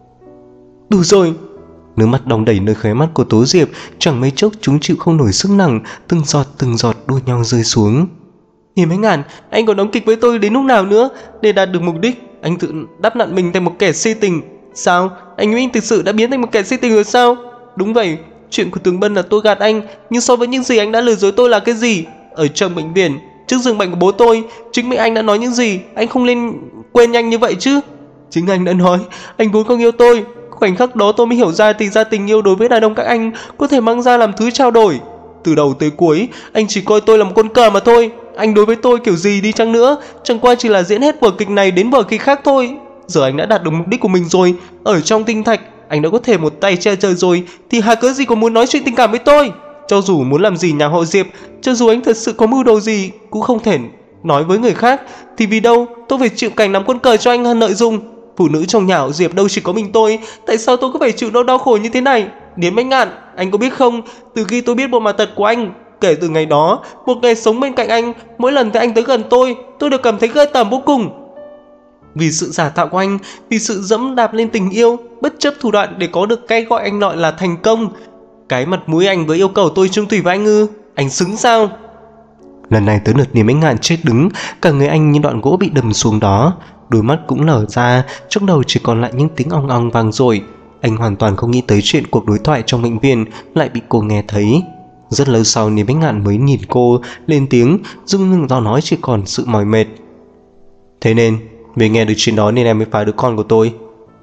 A: Đủ rồi. Nước mắt đong đầy nơi khóe mắt của Tố Diệp, chẳng mấy chốc chúng chịu không nổi sức nặng, từng giọt đua nhau rơi xuống.
B: Nìm Ánh Ngạn, anh còn đóng kịch với tôi đến lúc nào nữa? Để đạt được mục đích, anh tự đắp nặn mình thành một kẻ si tình. Sao? Anh nghĩ anh thực sự đã biến thành một kẻ si tình rồi sao? Đúng vậy, chuyện của Tường Bân là tôi gạt anh, nhưng so với những gì anh đã lừa dối tôi là cái gì? Ở trong bệnh viện, trước giường bệnh của bố tôi, chính miệng anh đã nói những gì, anh không nên quên nhanh như vậy chứ. Chính anh đã nói, anh vốn không yêu tôi. Khoảnh khắc đó tôi mới hiểu ra thì ra tình yêu đối với đàn ông các anh có thể mang ra làm thứ trao đổi. Từ đầu tới cuối, anh chỉ coi tôi là một con cờ mà thôi. Anh đối với tôi kiểu gì đi chăng nữa, chẳng qua chỉ là diễn hết vở kịch này đến vở kịch khác thôi. Giờ anh đã đạt được mục đích của mình rồi. Ở trong tinh thạch, anh đã có thể một tay che trời rồi, thì hà cớ gì còn muốn nói chuyện tình cảm với tôi? Cho dù muốn làm gì nhà họ Diệp, cho dù anh thật sự có mưu đồ gì, cũng không thể nói với người khác. Thì vì đâu tôi phải chịu cảnh làm con cờ cho anh hơn lợi dụng? Phụ nữ trong nhà họ Diệp đâu chỉ có mình tôi, tại sao tôi cứ phải chịu nỗi đau khổ như thế này? Nìm Ánh Ngạn, anh có biết không, từ khi tôi biết bộ mặt thật của anh, kể từ ngày đó, một ngày sống bên cạnh anh, mỗi lần thấy anh tới gần tôi đều cảm thấy ghê tởm vô cùng. Vì sự giả tạo của anh, vì sự dẫm đạp lên tình yêu, bất chấp thủ đoạn để có được cái gọi anh gọi là thành công. Cái mặt mũi anh với yêu cầu tôi chung thủy với anh ư? Anh xứng sao?
A: Lần này tới lượt Nìm Ánh Ngạn chết đứng, cả người anh như đoạn gỗ bị đầm xuống đó, đôi mắt cũng lở ra, trong đầu chỉ còn lại những tiếng ong ong vang dội. Anh hoàn toàn không nghĩ tới chuyện cuộc đối thoại trong bệnh viện lại bị cô nghe thấy. Rất lâu sau Nìm Ánh Ngạn mới nhìn cô, lên tiếng, dưng nhưng do nói chỉ còn sự mỏi mệt. Thế nên, vì nghe được chuyện đó nên em mới phá đứa con của tôi.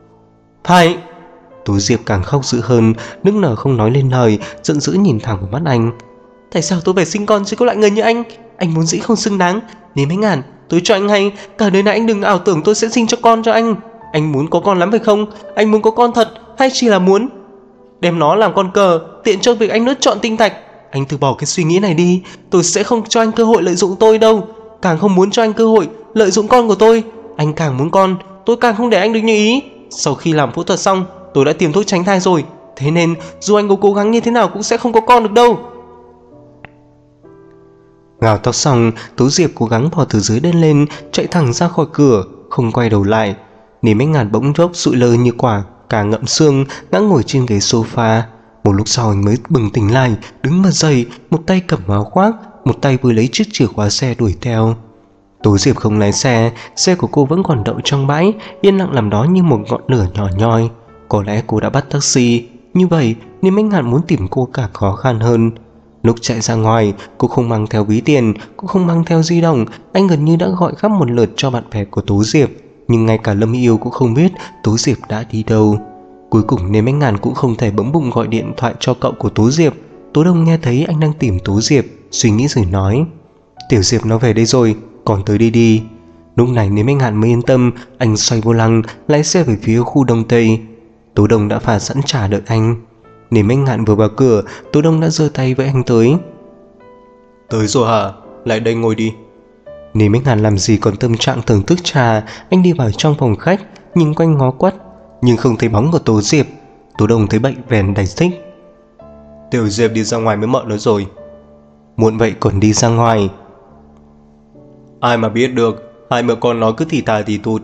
B: Phải.
A: Tú Diệp càng khóc dữ hơn, nức nở không nói lên lời, giận dữ nhìn thẳng vào mắt anh.
B: Tại sao tôi phải sinh con cho các loại người như anh? Anh muốn dĩ không xứng đáng. Nìm Ánh Ngạn, tôi cho anh hay, cả đời này anh đừng ảo tưởng tôi sẽ sinh cho con cho anh. Anh muốn có con lắm phải không? Anh muốn có con thật hay chỉ là muốn đem nó làm con cờ, tiện cho việc anh lựa chọn tinh thạch? Anh từ bỏ cái suy nghĩ này đi. Tôi sẽ không cho anh cơ hội lợi dụng tôi đâu, càng không muốn cho anh cơ hội lợi dụng con của tôi. Anh càng muốn con, tôi càng không để anh được như ý. Sau khi làm phẫu thuật xong, tôi đã tiêm thuốc tránh thai rồi, thế nên dù anh có cố gắng như thế nào cũng sẽ không có con được đâu.
A: Gào tóc xong, Tú Diệp cố gắng bò từ dưới đất lên, chạy thẳng ra khỏi cửa. không quay đầu lại. Niềm Ánh Ngàn bỗng chốc sụi lơ như quả cà ngậm xương, ngã ngồi trên ghế sofa. Một lúc sau anh mới bừng tỉnh lại, đứng bật dậy, một tay cầm áo khoác, một tay vừa lấy chiếc chìa khóa xe đuổi theo. Tố Diệp không lái xe của cô vẫn còn đậu trong bãi, yên lặng nằm đó như một ngọn lửa nhỏ nhoi. Có lẽ cô đã bắt taxi. Như vậy, Niềm Ánh Ngàn muốn tìm cô càng khó khăn hơn. Lúc chạy ra ngoài, cô không mang theo ví tiền, cũng không mang theo di động. Anh gần như đã gọi khắp một lượt cho bạn bè của Tố Diệp, nhưng ngay cả Lâm Yêu cũng không biết Tố Diệp đã đi đâu. Cuối cùng Niềm Ánh Ngàn cũng không thể bấm bụng gọi điện thoại cho cậu của Tố Diệp. Tố Đông nghe thấy anh đang tìm Tố Diệp, suy nghĩ rồi nói: Tiểu Diệp nó về đây rồi, còn tới đi đi. Lúc này Niềm Ánh Ngàn mới yên tâm. Anh xoay vô lăng, lái xe về phía khu Đông Tây. Tố Đông đã pha sẵn trà đợi anh. Niềm Ánh Ngàn vừa vào cửa, Tố Đông đã giơ tay với anh tới.
B: Tới rồi hả? Lại đây ngồi đi.
A: Niềm Ánh Ngàn làm gì còn tâm trạng thưởng thức trà. Anh đi vào trong phòng khách, nhìn quanh ngó quắt, nhưng không thấy bóng của Tố Diệp. Tố Đông thấy bệnh vèn đành thích:
B: Tiểu Diệp đi ra ngoài với mợ nó rồi.
A: Muộn vậy còn đi ra ngoài?
B: Ai mà biết được, hai mẹ con nó cứ thì thà thì thụt.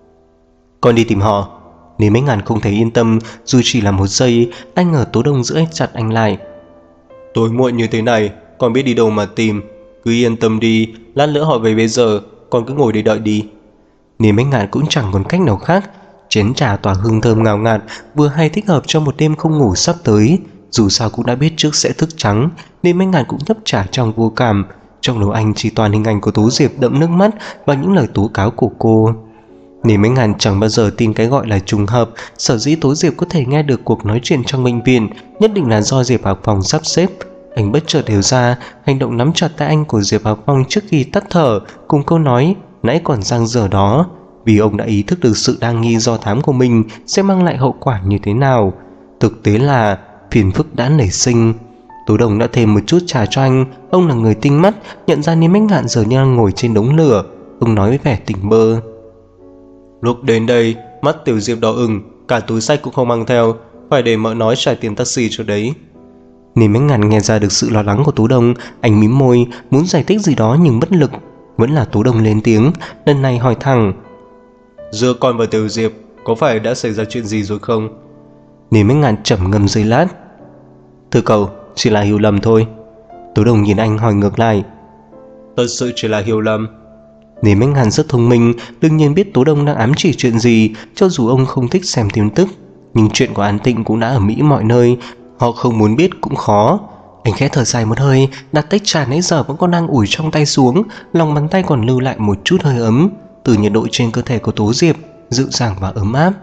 A: Con đi tìm họ. Niềm Ánh Ngàn không thấy yên tâm, dù chỉ là một giây. Anh ngờ Tố Đông giữ chặt anh lại.
B: Tối muộn như thế này, con biết đi đâu mà tìm. Cứ yên tâm đi, lát nữa họ về bây giờ, con cứ ngồi đây đợi đi.
A: Niềm Ánh Ngàn cũng chẳng còn cách nào khác. Chén trà tỏa hương thơm ngào ngạt, vừa hay thích hợp cho một đêm không ngủ sắp tới. Dù sao cũng đã biết trước sẽ thức trắng, Niềm Ánh Ngàn cũng nhấp trà trong vô cảm. Trong đầu anh chỉ toàn hình ảnh của Tố Diệp đẫm nước mắt và những lời tố cáo của cô. Niềm Ánh Ngàn chẳng bao giờ tin cái gọi là trùng hợp. Sở dĩ Tố Diệp có thể nghe được cuộc nói chuyện trong bệnh viện, nhất định là do Diệp Hạc Phong sắp xếp. Anh bất chợt hiểu ra hành động nắm chặt tay anh của Diệp Hạc Phong trước khi tắt thở, cùng câu nói nãy còn dang dở đó, vì ông đã ý thức được sự đa nghi do thám của mình sẽ mang lại hậu quả như thế nào. Thực tế là phiền phức đã nảy sinh. Tố Đông đã thêm một chút trà cho anh. Ông là người tinh mắt, nhận ra Niềm Ánh Ngàn giờ như đang ngồi trên đống lửa. Ông nói với vẻ tỉnh bơ:
B: Lúc đến đây, mắt Tiểu Diệp đỏ ửng, cả túi xách cũng không mang theo, phải để mợ nói trả tiền taxi cho đấy.
A: Niềm Ánh Ngàn nghe ra được sự lo lắng của Tố Đông. Anh mím môi, muốn giải thích gì đó nhưng bất lực. Vẫn là Tố Đông lên tiếng, lần này hỏi thẳng:
B: Giữa con và Tiểu Diệp có phải đã xảy ra chuyện gì rồi không?
A: Niềm Ánh Ngàn trầm ngâm giây lát: Thưa cậu, chỉ là hiểu lầm thôi. Tố Đông nhìn anh hỏi ngược lại:
B: Thật sự chỉ là hiểu lầm?
A: Niềm Ánh Ngàn rất thông minh, đương nhiên biết Tố Đông đang ám chỉ chuyện gì. Cho dù ông không thích xem tin tức, nhưng chuyện của An Tịnh cũng đã ở Mỹ mọi nơi, họ không muốn biết cũng khó. Anh khẽ thở dài một hơi, đặt tách trà nãy giờ vẫn còn đang ủi trong tay xuống. Lòng bàn tay còn lưu lại một chút hơi ấm từ nhiệt độ trên cơ thể của Tố Diệp, dịu dàng và ấm áp.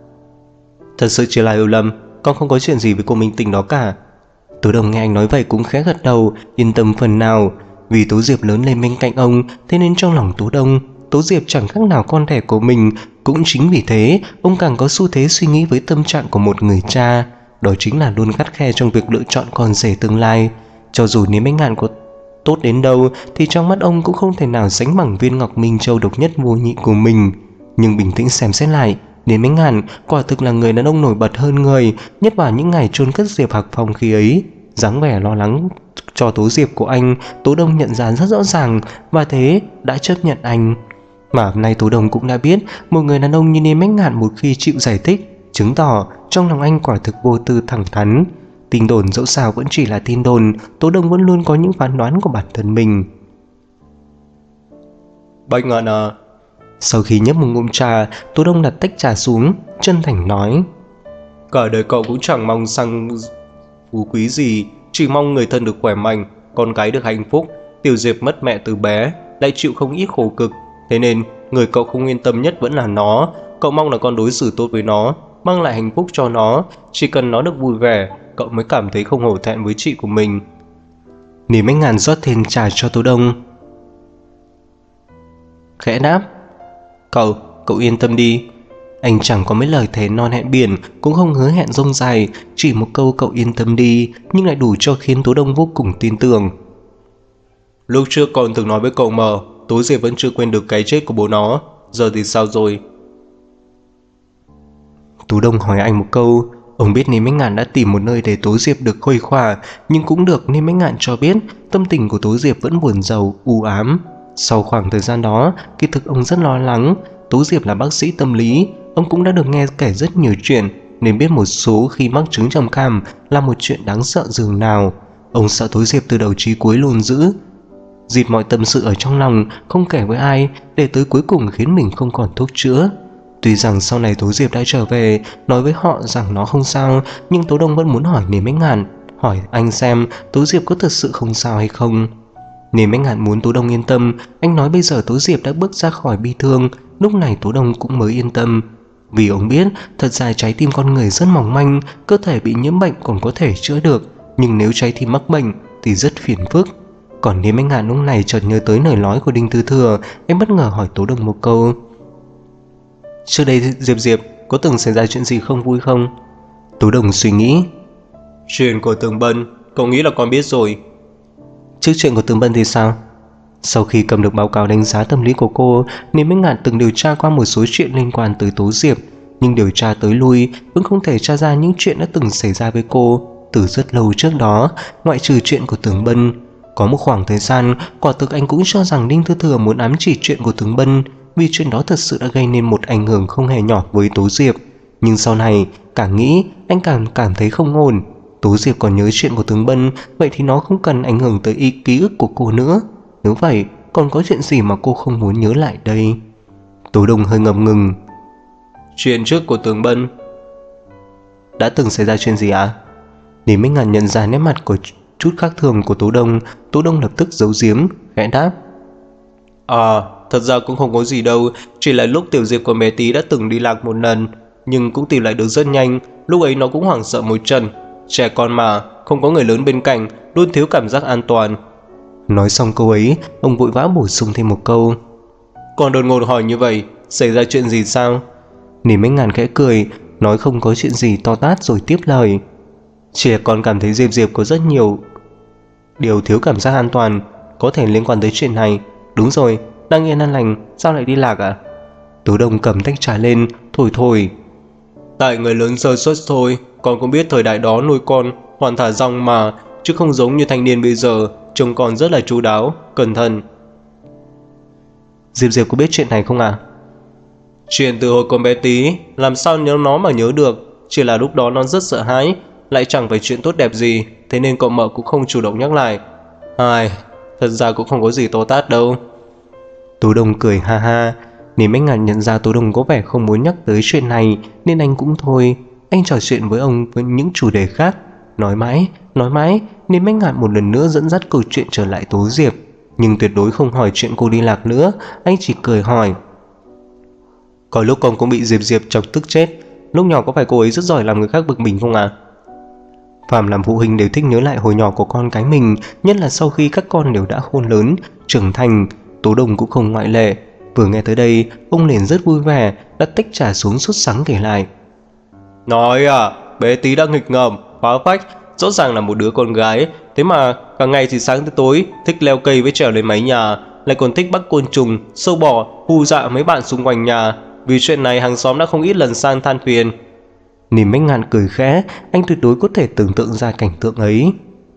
B: Thật sự chỉ là hiểu lầm, con không có chuyện gì với cô Minh Tình đó cả.
A: Tố Đông nghe anh nói vậy cũng khẽ gật đầu, yên tâm phần nào. Vì Tố Diệp lớn lên bên cạnh ông, thế nên trong lòng Tố Đông, Tố Diệp chẳng khác nào con đẻ của mình. Cũng chính vì thế, ông càng có xu thế suy nghĩ với tâm trạng của một người cha, đó chính là luôn khắt khe trong việc lựa chọn con rể tương lai. Cho dù Niềm Ánh Ngàn có tốt đến đâu thì trong mắt ông cũng không thể nào sánh bằng viên ngọc minh châu độc nhất vô nhị của mình. Nhưng bình tĩnh xem xét lại, Niềm Ánh Ngàn quả thực là người đàn ông nổi bật hơn người. Nhất vào những ngày chôn cất Diệp Hạc Phong khi ấy, dáng vẻ lo lắng cho Tố Diệp của anh, Tố Đông nhận ra rất rõ ràng, và thế đã chấp nhận anh. Mà hôm nay Tố Đông cũng đã biết, một người đàn ông như Niềm Ánh Ngàn một khi chịu giải thích, chứng tỏ trong lòng anh quả thực vô tư thẳng thắn. Tin đồn dẫu sao vẫn chỉ là tin đồn, Tố Đông vẫn luôn có những phán đoán của bản thân mình.
B: Bạch Ngạn à.
A: Sau khi nhấp một ngụm trà, Tố Đông đặt tách trà xuống, chân thành nói:
B: Cả đời cậu cũng chẳng mong sang phú quý gì, chỉ mong người thân được khỏe mạnh, con cái được hạnh phúc. Tiểu Diệp mất mẹ từ bé, lại chịu không ít khổ cực, thế nên người cậu không yên tâm nhất vẫn là nó. Cậu mong là con đối xử tốt với nó, mang lại hạnh phúc cho nó. Chỉ cần nó được vui vẻ, cậu mới cảm thấy không hổ thẹn với chị của mình.
A: Niềm Ánh Ngàn rót thêm trà cho Tố Đông, khẽ đáp: Cậu yên tâm đi. Anh chẳng có mấy lời thề non hẹn biển, cũng không hứa hẹn dông dài, chỉ một câu cậu yên tâm đi, nhưng lại đủ cho khiến Tố Đông vô cùng tin tưởng.
B: Lúc trước con từng nói với cậu mà Tố Diệp vẫn chưa quên được cái chết của bố nó, giờ thì sao rồi?
A: Tố Đông hỏi anh một câu. Ông biết Niềm Ánh Ngàn đã tìm một nơi để Tố Diệp được khuây khỏa, nhưng cũng được Niềm Ánh Ngàn cho biết tâm tình của Tố Diệp vẫn buồn rầu, u ám. Sau khoảng thời gian đó, kỳ thực ông rất lo lắng. Tố Diệp là bác sĩ tâm lý, ông cũng đã được nghe kể rất nhiều chuyện nên biết một số khi mắc chứng trầm cảm là một chuyện đáng sợ dường nào. Ông sợ Tố Diệp từ đầu chí cuối luôn giữ dịp mọi tâm sự ở trong lòng, không kể với ai, để tới cuối cùng khiến mình không còn thuốc chữa. Tuy rằng sau này Tố Diệp đã trở về nói với họ rằng nó không sao, nhưng Tố Đông vẫn muốn hỏi Niềm Ánh Ngạn, hỏi anh xem Tố Diệp có thật sự không sao hay không. Niềm Ánh Ngạn muốn Tố Đông yên tâm, anh nói bây giờ Tố Diệp đã bước ra khỏi bi thương. Lúc này Tố Đông cũng mới yên tâm, vì ông biết thật ra trái tim con người rất mỏng manh, cơ thể bị nhiễm bệnh còn có thể chữa được, nhưng nếu trái tim mắc bệnh thì rất phiền phức. Còn Niềm Ánh Ngạn lúc này chợt nhớ tới lời nói của Đinh Tư Thừa, em bất ngờ hỏi Tố Đông một câu: trước đây Diệp có từng xảy ra chuyện gì không vui không? Tố Đông suy nghĩ:
B: chuyện của Tường Bân, cậu nghĩ là con biết rồi.
A: Trước chuyện của Tường Bân thì sao? Sau khi cầm được báo cáo đánh giá tâm lý của cô, Niềm Ánh Ngạn từng điều tra qua một số chuyện liên quan tới Tố Diệp, nhưng điều tra tới lui vẫn không thể tra ra những chuyện đã từng xảy ra với cô từ rất lâu trước đó, ngoại trừ chuyện của Tường Bân. Có một khoảng thời gian, quả thực anh cũng cho rằng Đinh Tư Thừa muốn ám chỉ chuyện của Tường Bân, vì chuyện đó thật sự đã gây nên một ảnh hưởng không hề nhỏ với Tố Diệp. Nhưng sau này, càng nghĩ, anh càng cảm thấy không ổn. Tố Diệp còn nhớ chuyện của Tường Bân, vậy thì nó không cần ảnh hưởng tới ký ức của cô nữa. Nếu vậy, còn có chuyện gì mà cô không muốn nhớ lại đây? Tố Đông hơi ngập ngừng.
B: Chuyện trước của Tường Bân.
A: Đã từng xảy ra chuyện gì ạ? Niềm Ánh Ngạn nhận ra nét mặt của chút khác thường của Tố Đông lập tức giấu giếm, khẽ đáp:
B: Thật ra cũng không có gì đâu, chỉ là lúc Tiểu Diệp của bé tí đã từng đi lạc một lần, nhưng cũng tìm lại được rất nhanh. Lúc ấy nó cũng hoảng sợ một trận, trẻ con mà, không có người lớn bên cạnh, luôn thiếu cảm giác an toàn.
A: Nói xong câu ấy, ông vội vã bổ sung thêm một câu:
B: còn đột ngột hỏi như vậy, xảy ra chuyện gì sao?
A: Niềm Ánh Ngạn khẽ cười, nói không có chuyện gì to tát rồi tiếp lời: chỉ là con cảm thấy Diệp có rất nhiều điều thiếu cảm giác an toàn, có thể liên quan tới chuyện này. Đúng rồi, đang yên an lành, sao lại đi lạc à? Tố Đông cầm tách trà lên, thổi.
B: Tại người lớn sơ suất thôi, con cũng biết thời đại đó nuôi con hoàn thả rong mà, chứ không giống như thanh niên bây giờ, trông con rất là chu đáo, cẩn thận.
A: Diệp có biết chuyện này không à?
B: Chuyện từ hồi con bé tí, làm sao nhớ nó mà nhớ được, chỉ là lúc đó nó rất sợ hãi, lại chẳng phải chuyện tốt đẹp gì, thế nên cậu mợ cũng không chủ động nhắc lại. Thật ra cũng không có gì to tát đâu.
A: Tố Đông cười ha ha. Niềm Ánh Ngạn nhận ra Tố Đông có vẻ không muốn nhắc tới chuyện này, nên anh cũng thôi. Anh trò chuyện với ông với những chủ đề khác, nói mãi. Niềm Ánh Ngạn một lần nữa dẫn dắt câu chuyện trở lại Tố Diệp, nhưng tuyệt đối không hỏi chuyện cô đi lạc nữa. Anh chỉ cười hỏi: có lúc con cũng bị Diệp chọc tức chết, lúc nhỏ có phải cô ấy rất giỏi làm người khác bực mình không à? Phàm làm phụ huynh đều thích nhớ lại hồi nhỏ của con cái mình, nhất là sau khi các con đều đã khôn lớn, trưởng thành. Tố Đông cũng không ngoại lệ. Vừa nghe tới đây, ông liền rất vui vẻ, đặt tách trà xuống sốt sắng kể lại:
B: nói bé tí đã nghịch ngợm, phá phách, rõ ràng là một đứa con gái, thế mà cả ngày thì sáng tới tối thích leo cây với trèo lên mái nhà, lại còn thích bắt côn trùng, sâu bọ, hù dọa mấy bạn xung quanh nhà. Vì chuyện này hàng xóm đã không ít lần sang than phiền.
A: Niềm Ánh Ngạn cười khẽ, anh tuyệt đối có thể tưởng tượng ra cảnh tượng ấy.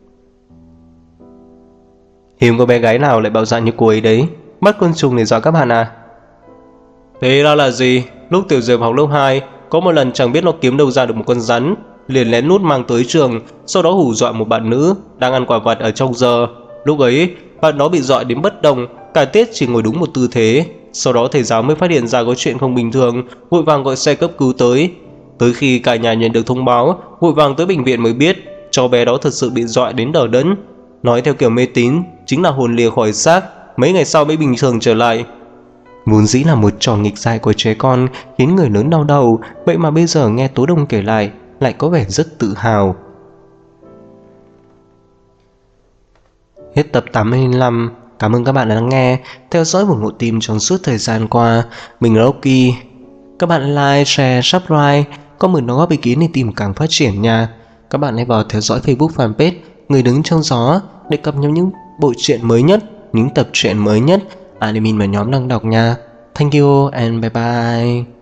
A: Hiếm có bé gái nào lại bạo dạn như cô ấy đấy, bắt côn trùng để dọa các bạn à?
B: Thế ra là gì? Lúc Tiểu Diệp học lớp 2, có một lần chẳng biết nó kiếm đâu ra được một con rắn, liền lén lút mang tới trường, sau đó hù dọa một bạn nữ đang ăn quả vặt ở trong giờ. Lúc ấy, bạn đó bị dọa đến bất động, cả tiết chỉ ngồi đúng một tư thế. Sau đó thầy giáo mới phát hiện ra có chuyện không bình thường, vội vàng gọi xe cấp cứu tới. Tới khi cả nhà nhận được thông báo, vội vàng tới bệnh viện mới biết cháu bé đó thật sự bị dọa đến đờ đẫn. Nói theo kiểu mê tín, chính là hồn lìa khỏi xác, mấy ngày sau mới bình thường trở lại.
A: Vốn dĩ là một trò nghịch dại của trẻ con, khiến người lớn đau đầu, vậy mà bây giờ nghe Tố Đông kể lại có vẻ rất tự hào. Hết tập 85. Cảm ơn các bạn đã lắng nghe, theo dõi ủng hộ team trong suốt thời gian qua. Mình là Rocky. Các bạn like, share, subscribe, comment đóng góp ý kiến để team càng phát triển nha. Các bạn hãy vào theo dõi Facebook fanpage Người Đứng Trong Gió để cập nhật những bộ truyện mới nhất, những tập truyện mới nhất admin và nhóm đang đọc nha. Thank you and bye bye.